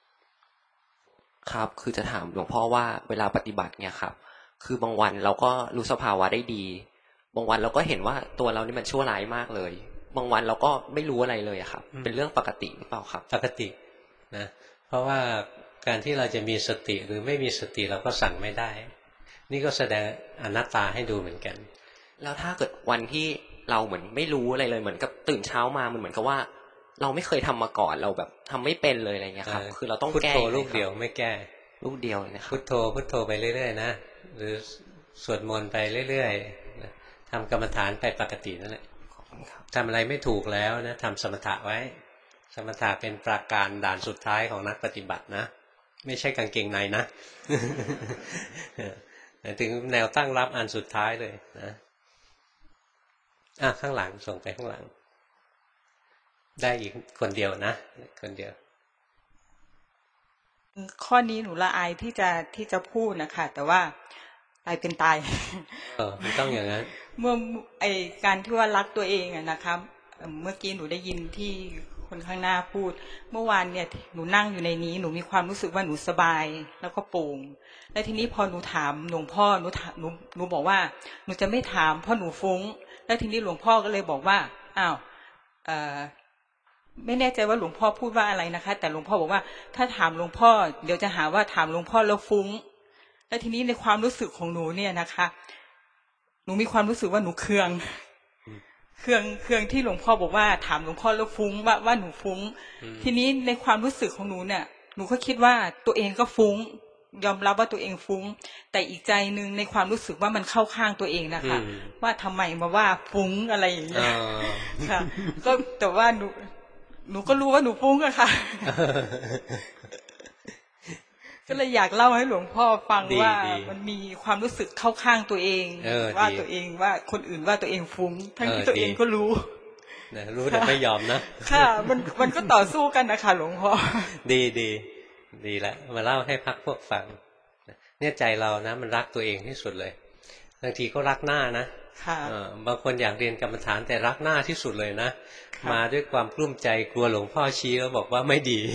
ครับคือจะถามหลวงพ่อว่าเวลาปฏิบัติเนี่ยครับคือบางวันเราก็รู้สภาวะได้ดีบางวันเราก็เห็นว่าตัวเรานี่มันชั่วร้ายมากเลยบางวันเราก็ไม่รู้อะไรเลยครับเป็นเรื่องปกติหรือเปล่าครับปกตินะเพราะว่าการที่เราจะมีสติหรือไม่มีสติเราก็สั่งไม่ได้นี่ก็แสดงอนัตตาให้ดูเหมือนกันแล้วถ้าเกิดวันที่เราเหมือนไม่รู้อะไรเลยเหมือนกับตื่นเช้ามามันเหมือนกับว่าเราไม่เคยทำมาก่อนเราแบบทำไม่เป็นเลยอะไรเงี้ยครับคือเราต้องแก้พุทโธลูกเดียวไม่แก้ลูกเดียวนะครับพุทโธไปเรื่อยๆนะหรือสวดมนต์ไปเรื่อยๆทำกรรมฐานไปปกตินั่นแหละทำอะไรไม่ถูกแล้วนะทำสมถะไว้สมถะเป็นปราการด่านสุดท้ายของนักปฏิบัตินะไม่ใช่กางเกงในนะ ถึงแนวตั้งรับอันสุดท้ายเลยนะข้างหลังส่งไปข้างหลังได้อีกคนเดียวนะคนเดียวข้อนี้หนูละอายที่จะพูดนะคะแต่ว่าตายเป็นตายไม่ต้องอย่างนั้นเมื่อการที่ว่ารักตัวเองนะคะเมื่อกี้หนูได้ยินที่คนข้างหน้าพูดเมื่อวานเนี่ยหนูนั่งอยู่ในนี้หนูมีความรู้สึกว่าหนูสบายแล้วก็โปร่งและทีนี้พอหนูถามหลวงพ่อหนูบอกว่าหนูจะไม่ถามเพราะหนูฟุ้งแล้วทีนี้หลวงพ่อก็เลยบอกว่าอ้าวไม่แน่ใจว่าหลวงพ่อพูดว่าอะไรนะคะแต่หลวงพ่อบอกว่าถ้าถามหลวงพ่อเดี๋ยวจะหาว่าถามหลวงพ่อแล้วฟุ้งแล้วทีนี้ในความรู้สึกของหนูเนี่ยนะคะหนูมีความรู้สึกว่าหนูเคืองที่หลวงพ่อบอกว่าถามหลวงพ่อแล้วฟุ้งว่าหนูฟุ้งทีนี้ในความรู้สึกของหนูเนี่ยหนูก็คิดว่าตัวเองก็ฟุ้งยอมรับว่าตัวเองฟุ้งแต่อีกใจนึงในความรู้สึกว่ามันเข้าข้างตัวเองนะคะว่าทำไมมาว่าฟุ้งอะไรอย่างเงี้ยค่ะก็แต่ว่าหนูก็รู้ว่าหนูฟุ้งอะค่ะก็เลยอยากเล่าให้หลวงพ่อฟังว่ามันมีความรู้สึกเข้าข้างตัวเองว่าตัวเองว่าคนอื่นว่าตัวเองฟุ้งทั้งที่ตัวเองก็รู้รู้แต่ไม่ยอมนะค่ะมันก็ต่อสู้กันนะคะหลวงพ่อดีแล้วมาเล่าให้พรรคพวกฟังเนี่ยใจเรานะมันรักตัวเองที่สุดเลยบางทีก็รักหน้านะบางคนอยากเรียนกรรมฐานแต่รักหน้าที่สุดเลยนะมาด้วยความกลุ้มใจกลัวหลวงพ่อชี้แล้วบอกว่าไม่ดี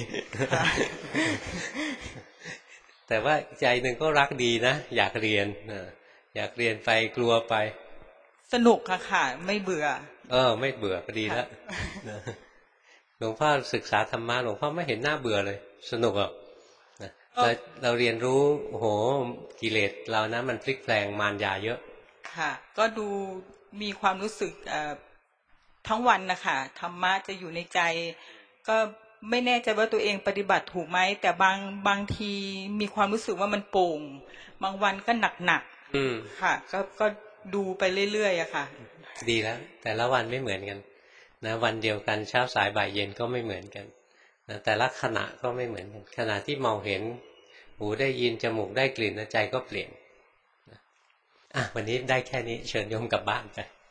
แต่ว่าใจหนึ่งก็รักดีนะอยากเรียนไปกลัวไปสนุกค่ะไม่เบื่อไม่เบื่อก็ดีแล้วหลวงพ่อศึกษาธรรมะหลวงพ่อไม่เห็นหน้าเบื่อเลยสนุกอ่ะเราเรียนรู้โอ้โหกิเลสเรานะมันพลิกแปลงมารยาเยอะค่ะก็ดูมีความรู้สึกทั้งวันนะคะธรรมะจะอยู่ในใจก็ไม่แน่ใจว่าตัวเองปฏิบัติถูกไหมแต่บางทีมีความรู้สึกว่ามันโปร่งบางวันก็หนักค่ะก็ดูไปเรื่อยๆอะค่ะดีแล้วแต่ละวันไม่เหมือนกันนะวันเดียวกันเช้าสายบ่ายเย็นก็ไม่เหมือนกันนะแต่ละขณะก็ไม่เหมือนกันขณะที่มองเห็นหูได้ยินจมูกได้กลิ่นใจก็เปลี่ยนวันนี้ได้แค่นี้เชิญโยมกลับบ้านไป